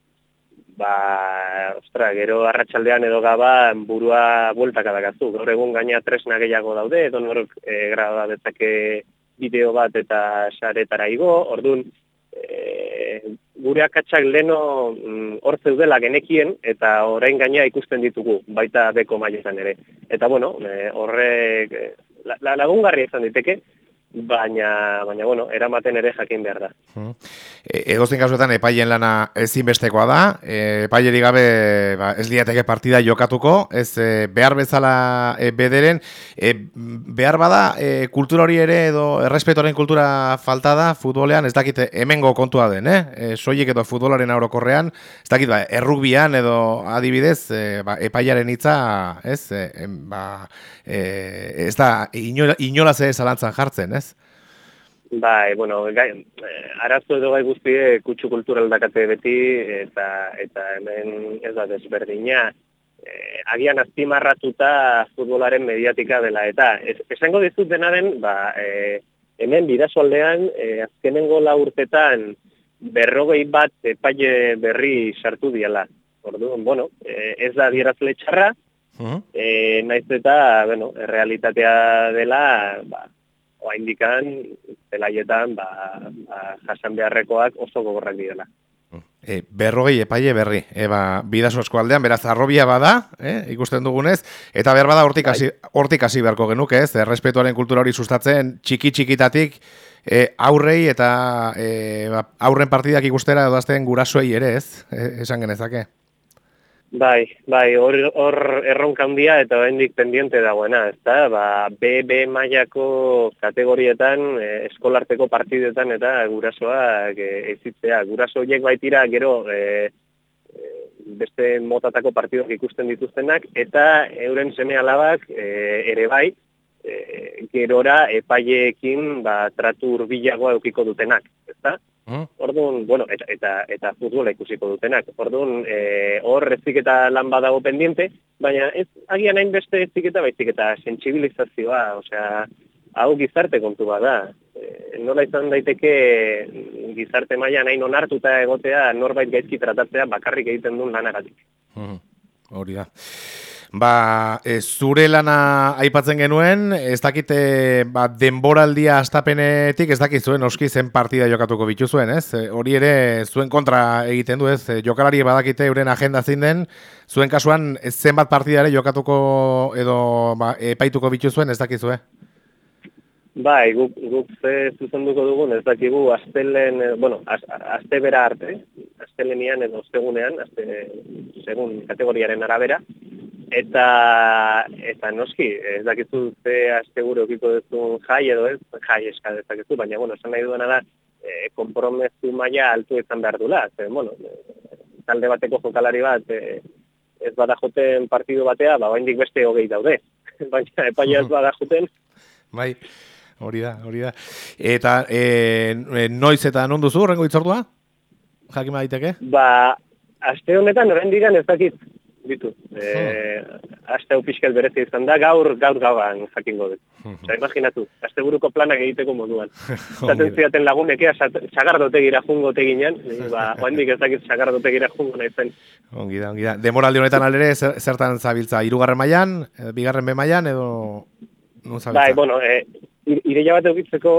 gero arratsaldean edo gaba burua bueltaka dakazu. Gaur egun gaina tresna gehiago daude, edo norok graba dezake bideo bat eta saretara igo, orduan gure akatsak leno hor zeudela genekien eta orain gaina ikusten ditugu, baita beko mailetan ere. Eta bueno, horrek lagungarria izan diteke, baina bueno, eramaten ere jakin behar da. Edozein kasuetan epaien lana ezinbestekoa da, epaileri gabe ez liateke partida jokatuko, ez behar bezala bederen, behar bada kultura hori ere edo errespetoren kultura falta da futbolean, ez dakit hemengo kontua den, soilik edo futbolaren orokorrean, ez dakit errugbian edo adibidez epaiaren hitza, ez da inolaz zalantzan jartzen, ez? Bai, bueno, arazo edo gai guztie kutsu kultural dakate beti, eta hemen ez da desberdina. Agian azpimarratuta futbolaren mediatika dela, eta esango dizut denaren, hemen Bidasoaldean, azkenengo 4 urtetan 41 epaile berri sartu diala. Orduan, bueno, ez da adierazle txarra, naiz eta, bueno, realitatea dela, oraindikan zelaietan jasan beharrekoak oso gogorrak direla. 40 epaile berri, Bidaso eskualdean, beraz Harrobia bada, ikusten dugunez, eta behar bada hortik hasi beharko genuke, ez? Errespetuaren kultura hori sustatzen txiki-txikitatik aurrei eta aurren partidak ikustera edo azten gurasoei ere, ez? Esan genezake. Bai, hor erronka handia eta oraindik pendiente dagoena, ezta? B mailako kategorietan, eskolarteko partidetan eta gurasoak ezitzea. Guraso horiek baitira gero beste motatako partidoak ikusten dituztenak eta euren seme-alabak ere bai, gerora epaileekin tratu hurbilagoa edukiko dutenak, ezta? Orduan, bueno, eta futbola ikusiko dutenak. Orduan, hor eziketa lan badago pendiente, baina ez agian hainbeste eziketa baizik eta sentsibilizazioa, osea, hau gizarte kontu bada. Nola izan daiteke gizarte mailan hain onartuta egotea norbait gaizki tratatzea bakarrik egiten duen lanagatik. Hori da. Zure lana aipatzen genuen, ez dakite denboraldia astapenetik, ez dakit zuen oski zen partida jokatuko bituzuen, ez? Hori ere zuen kontra egiten du, ez? Jokalari badakite euren agenda zein den, zuen kasuan zenbat partida ere jokatuko edo epaituko bituzuen, ez dakizue? Bai, guk zuzenduko dugun, ez dakigu aste bera arte, astelenian edo ostegunean, segun kategoriaren arabera, eta noski, ez dakizu ze asteguro ekiko duzun jai edo ez, jai eska dezakezu, baina, bueno, esan nahi duena da, konpromezu maila altu izan behar dula, talde bateko jokalari bat, ez bada joten partidu batea, oraindik beste 20 daude, baina epaia ez bada joten. Bai. Hori da. Eta noiz eta non duzu horrengo hitzordua? Jakin daiteke? Aste honetan oraindik ez dakit ditu. Aste hau pixkat berezi izan da, gaur gauan jakingo dut. Osa, imaginatu, asteburuko planak egiteko moduan. Zaten zidaten lagunekea, sagardotegira jungo teginan, oraindik ez dakit sagardotegira jungo nahi zen. Ongi da. Demoraldi honetan alere, zertan zabiltza? 3. mailan, 2. B mailan, edo non zabiltza? Bai, bueno, ideia bat eukitzeko,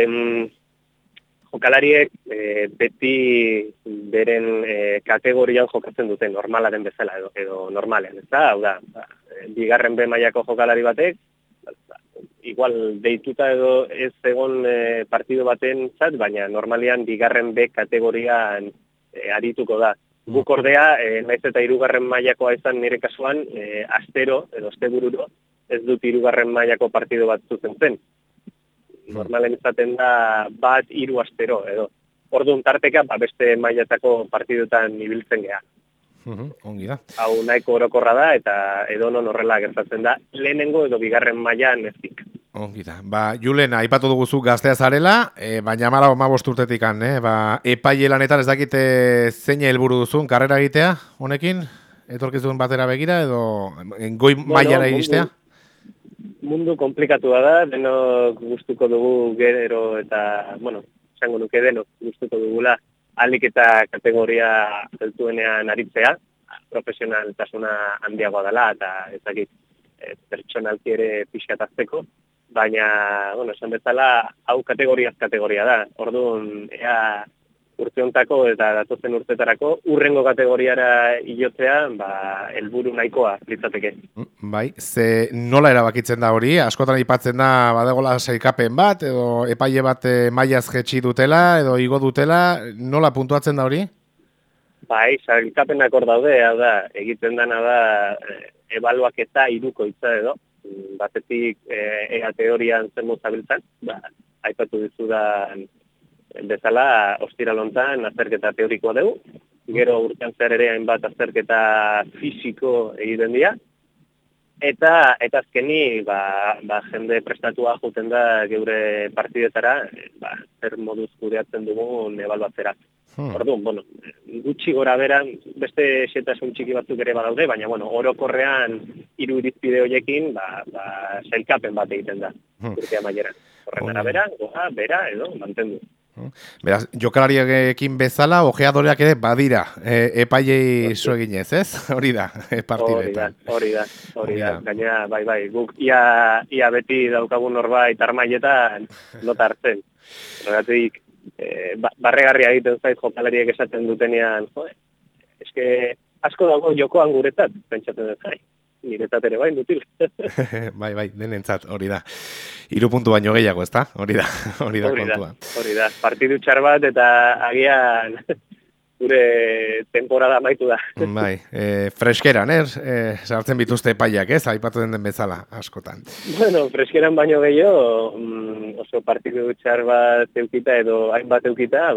jokalariek beti beren kategorian jokatzen dute normalaren bezala edo normalean, ez da? Hau da, 2. B mailako jokalari batek, igual deituta edo ez egon partido baten zat, baina normalean 2. B kategorian arituko da. Guk ordea, naiz eta 3. mailakoa izan nire kasuan, astero edo astebururo ez dut 3. mailako partido bat zuzentzen. Normalen izaten da 1-3 astero, edo. Orduan tarteka, beste mailatako partidutan ibiltzen geha. Ongi da. Hau nahiko orokorra da, eta edonon horrela gertatzen da, lehenengo edo 2. mailan ezik. Ongi da. Julen, aipatu duguzu gaztea zarela, baina 15 urtetikan, epaile lanetan ez dakite zein helburu duzun, karrera egitea, honekin? Etorkizun batera begira, edo goi mailara iristea? Mundu komplikatua da, denok gustuko dugu gero eta, bueno, esango nuke denok gustuko dugula ahalik eta kategoria altuenean aritzea, profesionaltasuna handiagoa dela eta ezakit pertsonalki ere pixkatazteko, baina, bueno, esan bezala hau kategoria da. Orduan, ea urte hontako eta datozen urtetarako urrengo kategoriara ilotzea, helburu nahikoa litzateke. Bai, ze nola erabakitzen da hori? Askotan aipatzen da badagola sailkapen bat edo epaile bat mailaz jetxi dutela edo igo dutela, nola puntuatzen da hori? Bai, sailkapenak hor daude, hau da, egiten dana da ebaluaketa hirukoitza edo, batetik ea teorian zen mozabiltzan, aipatu dizudan bezala, ostiral hontan azterketa teorikoa dugu, gero urtean zer ere hainbat azterketa fisiko egiten dira, eta azkeni jende prestatua joten da geure partidetara, zer moduz kudeatzen dugun ebaluatzera. Orduan, gutxi gora beran, beste xetasun txiki batzuk ere badaude, baina, orokorrean 3 irizpide horiekin, sailkapen bat egiten da, urtea maieran. Horren arabera, goja, bera, edo, mantendu. Beraz, jokalariekin bezala, ojeadoreak ere badira, epailei zueginez, ez? Hori da, partidetan. Hori da. Gainera, bai, guk ia beti daukagun norbait armaietan nota hartzen. Horregatik, barregarria egiten zait jokalariek esaten dutenean, eske asko dago jokoan guretzat, pentsatzen dut zai. Niretzat ere bai, dutil. Bai, denentzat, hori da. 3 puntu baino gehiago, ezta? Hori da kontua. Hori da, partidu txar bat eta agian gure temporada amaitu da. Bai, freskeran, sartzen bituzte epaiak, ez? Aipatu den bezala, askotan. Bueno, freskeran baino gehiago, oso partidu txar bat eukita edo hainbat eukita,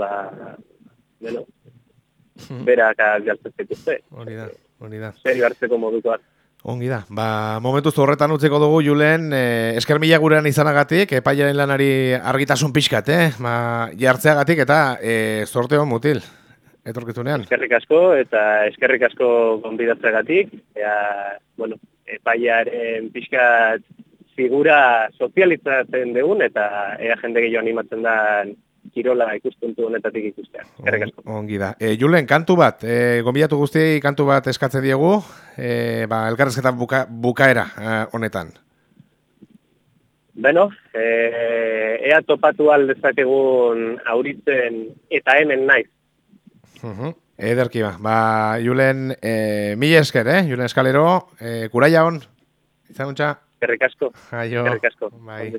berak jaltzen zituzte. Hori da. Serio hartzeko modukoak. Ongi da, momentuz horretan utzeko dugu, Julen, esker mila gurean izanagatik, epaiaren lanari argitasun pixkat, jartzeagatik eta sorteo mutil, etorkizunean. Eskerrik asko eta eskerrik asko gonbidatzeagatik, epaiaren pixkat figura sozializatzen dugun eta ea jende gehiago animatzen da kirola ikuspuntu honetatik ikustean. Eskerrik asko. Ongi da. Julen, kantu bat, gonbidatu guztiei kantu bat eskatzen diegu, elkarrezketan bukaera honetan. Beno, ea topatu aldezakegun auritzen eta hemen naiz. Ederki Julen, mila esker, Julen Eskalero, kuraia hon, izaguntza. Eskerrik asko. Eskerrik asko. Bai.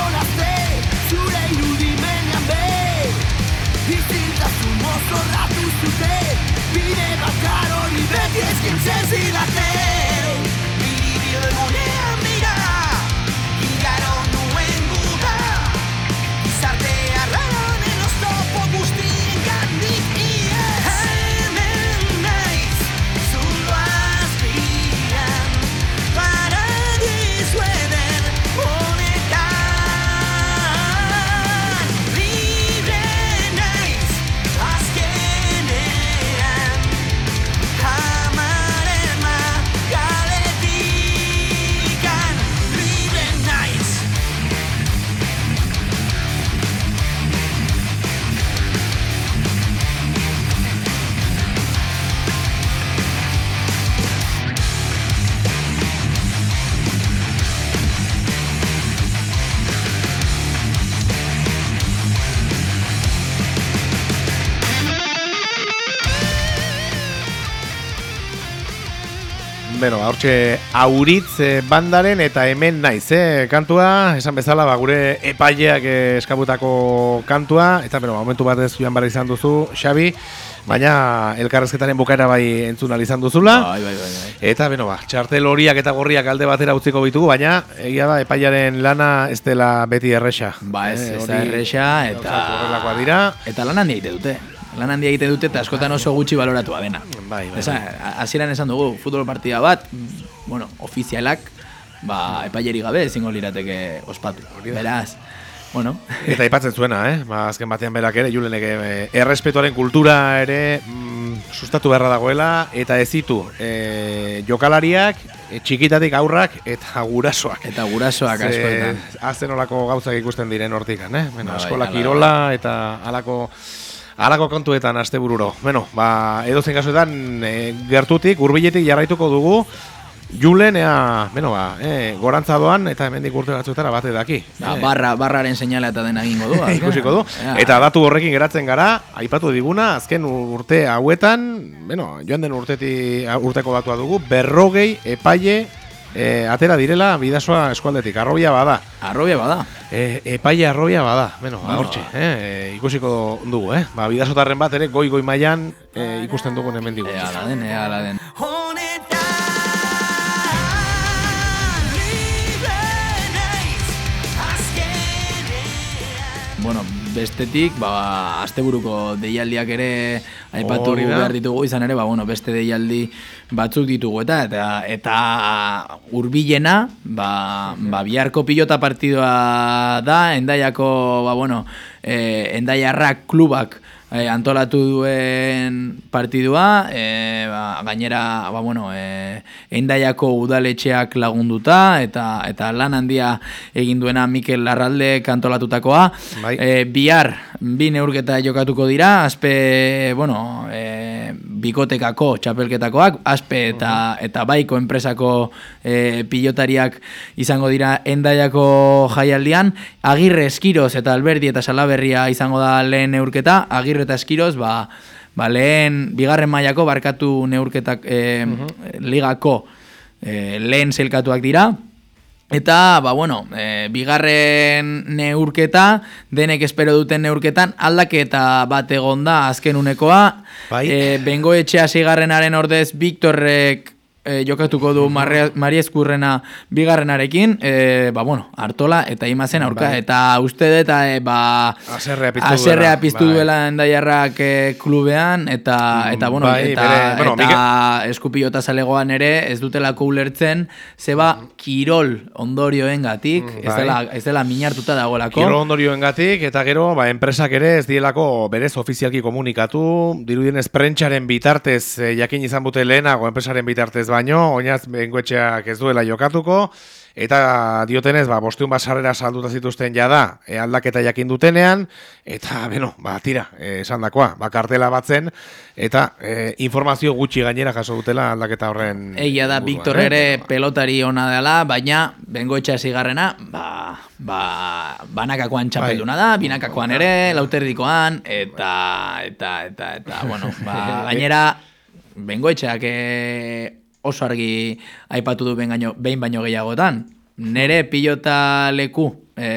Zure irudimenean be, izintasun mozorratu beno, hortxe Auritz bandaren eta hemen naiz, kantua, esan bezala, gure epaileak eskabutako kantua, eta beno, momentu batez joan bara izan duzu, Xabi, baina elkarrezketaren bukaera bai entzun izan duzula. Bai. Eta beno, txartel horiak eta gorriak alde batera utziko bitugu, baina egia da epailearen lana ez dela beti erresa. Ba, ez da erresa horrelakoa dira. Eta lan handia egite dute. Lan handia egiten dute eta askotan oso gutxi baloratua dena. Bai. Hasieran esan dugu, futbol partida bat, bueno, ofizialak, epaileri gabe ezingo lirateke ospatu. Beraz, bueno. Eta aipatzen zuena, azken batean berak ere, Julenek errespetuaren kultura ere sustatu beharra dagoela, eta ez ditu jokalariak, txikitatik aurrak eta gurasoak. Eta gurasoak askoetan. Azten olako gauzak ikusten diren hortikan, eskola kirola eta alako kontuetan astebururo. Beno, edozein kasuetan gertutik, hurbiletik jarraituko dugu, Julen, gorantza doan eta hemendik urte batzuetara bate daki. Barraren seinala eta dena egingo du. Ikusiko du. Eta datu horrekin geratzen gara, aipatu diguna, azken urte hauetan, joan den urteko datua dugu, 40 epaile atera direla Bidasoa eskualdetik. Arrobia bada. Epaile arrobia bada. Hortxe, ikusiko dugu, Bidasotarren bat ere goi mailan ikusten dugun hemen digu. Ala den. Bueno, bestetik, asteburuko deialdiak ere aipatu behar ditugu, izan ere, beste deialdi batzuk ditugu eta hurbilena, biharko pilota partidua da, Hendaiako, Hendaiarrak klubak antolatu duen partidua, gainera, Hendaiako udaletxeak lagunduta, eta lan handia egin duena Mikel Larraldek antolatutakoa. Bihar, bi neurketa jokatuko dira, azpe, bikotekako txapelketakoak, azpe eta baiko enpresako pilotariak izango dira Hendaiako jaialdian. Agirre, Eskiroz eta Alberdi eta Salaberria izango da lehen neurketa. Agirre eta Eskiroz, lehen bigarren mailako barkatu neurketak ligako lehen zelkatuak dira. Eta, bigarren neurketa, denek espero duten neurketan, aldaketa bat egonda azken unekoa. Bengoetxea zigarrenaren ordez, Viktorrek jokatuko du Mariezkurrena bigarrenarekin, Artola eta Imazen aurka, eta uste dut, aserrea piztu duela Hendaiarrak klubean, eta eskupilota zalegoan ere, ez dutelako ulertzen, zeba kirol ondorioengatik, ez dela minartuta dagoelako. Kirol ondorioengatik, eta gero, enpresak ere ez dielako berez ofizialki komunikatu, dirudienez prentxaren bitartez, jakin izan bute lehenago enpresaren bitartez baino, oinaz Bengoetxeak ez duela jokatuko, eta diotenez, 500 sarrera salduta zituzten jada aldaketa jakin dutenean, eta, tira, esan dakoa, kartela batzen, eta informazio gutxi gainera jaso dutela aldaketa horren. Egia da, Viktor ere pelotari ona dela, baina Bengoetxea zigarrena, banakakoan txapelduna da, binakakoan ere, lauterdikoan, eta, gainera, Bengoetxeak oso argi aipatu du behin baino gehiagotan. Nere pilota leku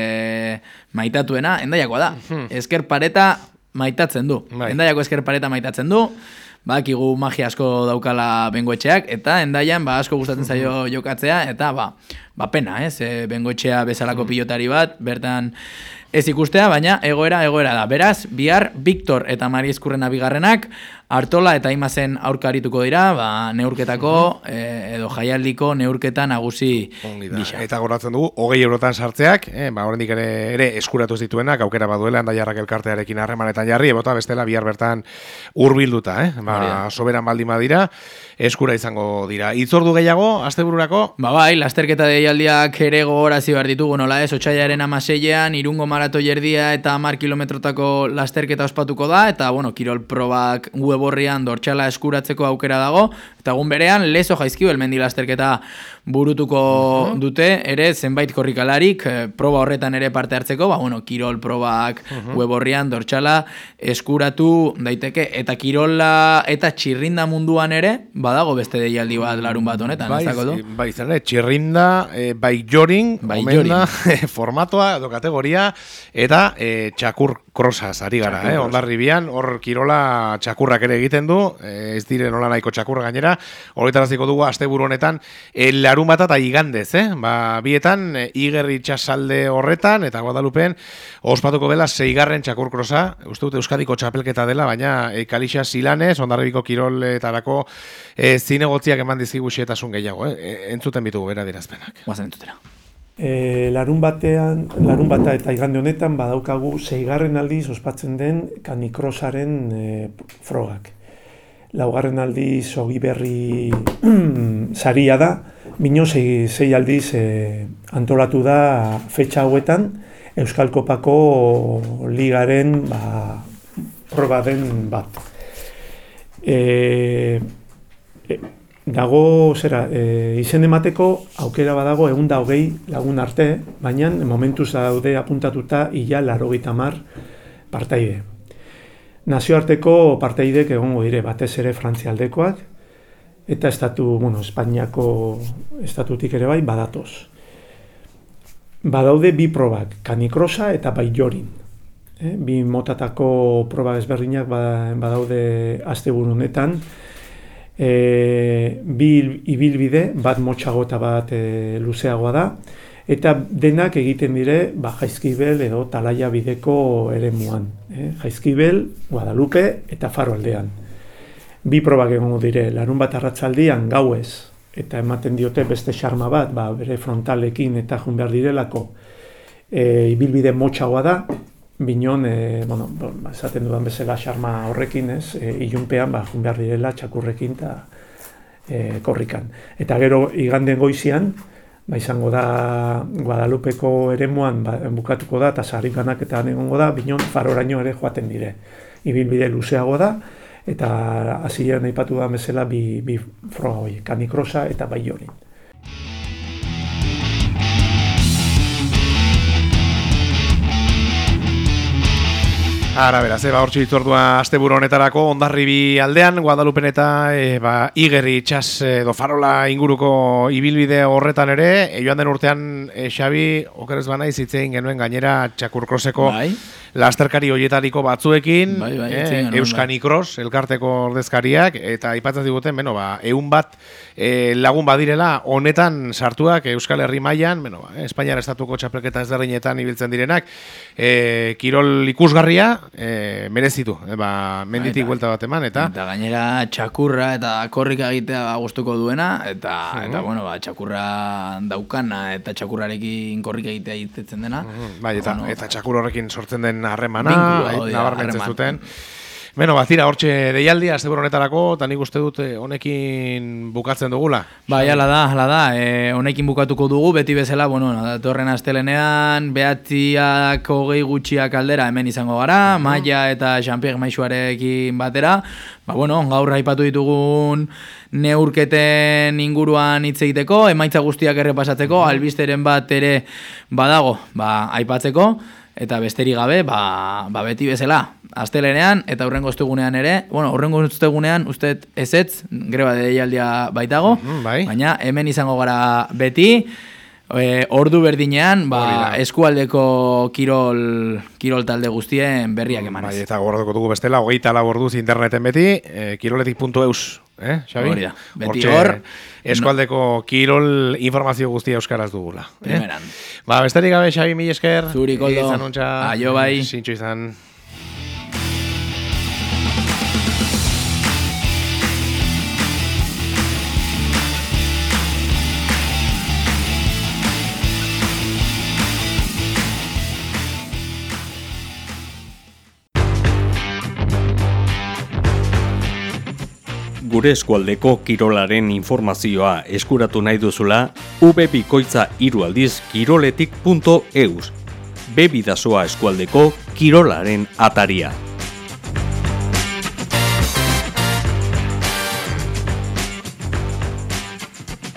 maitatuena Hendaiakoa da. Ezker pareta maitatzen du. Hendaiako ezker pareta maitatzen du. Bakigu magia asko daukala Bengoetxeak, eta Hendaian asko gustatzen zaio jokatzea, eta pena, Bengoetxea bezalako pilotari bat, bertan ez ikustea, baina egoera da. Beraz, bihar Viktor eta Mariezkurrena bigarrenak, Artola eta Imazen aurkarituko dira, neurketako edo jaialdiko neurketa nagusi gisa. Eta goratzen dugu, 20 eurotan sartzeak, oraindik ere eskuratu ez dituenak, aukera baduela Hendaiarrak elkartearekin harremanetan jarri, ebota bestela bihar bertan hurbilduta, soberan baldin badira, eskura izango dira. Itzordu gehiago, astebururako? Lasterketa deialdiak ere gogorazi behar ditugu, nola ez, otsailaren 16an, Irungo maratoi erdia eta 10 kilometrotako lasterketa ospatuko da, eta, kirol probak web horrian dortxala eskuratzeko aukera dago, eta Eta egun berean, Lezo Jaizkibel mendilasterketa burutuko dute, ere zenbait korrikalarik, proba horretan ere parte hartzeko, kirol probak web horrian, dortxala, eskuratu daiteke, eta kirola eta txirrinda munduan ere, badago beste deialdi bat larun bat honetan, ez dago du? Bai, txirrinda, bai jorin, omenda, formatoa, edo kategoria, eta txakur krosaz ari gara, Hondarribian, hor kirola txakurrak ere egiten du, ez dire nola nahiko txakurra gainera, horretaraziko dugu asteburu honetan, larun bata eta igandez, bietan, Iger itxasalde horretan, eta Guadalupen, ospatuko dela 6. txakur krosa, uste dut Euskadiko txapelketa dela, baina Kalixa Silanez, Hondarribiko kiroletarako zinegotziak eman dizkigu xetasun gehiago, entzuten bitugu bera dirazpenak. Guazen entzutera. Larun bata eta igande honetan badaukagu 6. aldiz ospatzen den kanikrosaren frogak. 4. aldiz Ogiberri saria da, bino 6 aldiz antolatu da fetxa hauetan Euskal Kopako ligaren proba den bat. Dago, izen emateko aukera badago 120 lagun arte, baina momentuz daude apuntatuta ia 80 partaide. Nazioarteko partaidek egongo dire batez ere frantzialdekoak, eta Espainiako estatutik ere bai badatoz. Badaude bi probak, kanikrosa eta baijorin. Bi motatako proba ezberdinak badaude asteburu honetan, bi ibilbide, bat motxago eta bat luzeagoa da, eta denak egiten dire Jaizkibel edo Talaia bideko eremuan. Jaizkibel, Guadalupe eta Faro aldean. Bi probak egongo dire, larun bat arratzaldian gauez, eta ematen diote beste xarma bat, bere frontalekin eta jun behar direlako ibilbide motxagoa da, binon, esaten dudan bezala xarma horrekin, ilunpean jun behar direla txakurrekin eta korrikan. Eta gero iganden goizian, izango da Guadalupeko eremuan bukatuko da, eta sarrikanak eta egongo da, binon Faroraino ere joaten dire. Ibilbide luzeago da, eta hasieran aipatu da bezala bi froga hori, kanikrosa eta baijorin. Ara, beraz, hortxe ditzordua asteburu honetarako Hondarribi aldean, Guadalupen eta Igerri itxas edo Farola inguruko ibilbide horretan ere, joan den urtean, Xabi, okerez banaiz hitzein genuen gainera txakurkroseko lasterkari horietariko batzuekin, Euskanikros, elkarteko ordezkariak, eta aipatzen diguten, 100 bat lagun badirela, honetan sartuak Euskal Herri mailan, Espainiar estatuko txapelketa ezberdinetan ibiltzen direnak, kirol ikusgarria, merezitu, menditik buelta bat eman, eta gainera txakurra eta korrika egitea gustuko duena, eta txakurra daukana eta txakurrarekin korrika egitea irtetzen dena. Eta txakur horrekin sortzen den harremana, nabarmentzen zuten. Bazira, hortxe deialdia, asteburu honetarako, eta nik uste dut honekin bukatzen dugula. Hala da, honekin bukatuko dugu, beti bezala, datorren astelenean, 9 gutxiak aldera hemen izango gara, Maia eta Jean-Pierre Maixuarekin batera, gaur aipatu ditugun neurketen inguruan hitz egiteko, emaitza guztiak errepasatzeko, albisteren bat ere badago, aipatzeko, eta besterik gabe, beti bezala, astelenean, eta hurrengo ostegunean ere, hurrengo ostegunean, uste ezetz, greba deialdia baitago, baina hemen izango gara beti, ordu berdinean, eskualdeko kirol talde guztien berriak emanez. Eta gordoko dugu bestela, 24 orduz interneten beti, kiroletik.eus, Xabi? Hori da, beti hor. Eskualdeko kirol informazio guztia euskaraz dugula. Primeran. Besterik gabe, Xabi, mil esker. Zuri, Koldo. Aio bai. Zintxo izan. Gure eskualdeko kirolaren informazioa eskuratu nahi duzula, vbikoitza3 kiroletik.eus. Bebidasoa eskualdeko kirolaren ataria.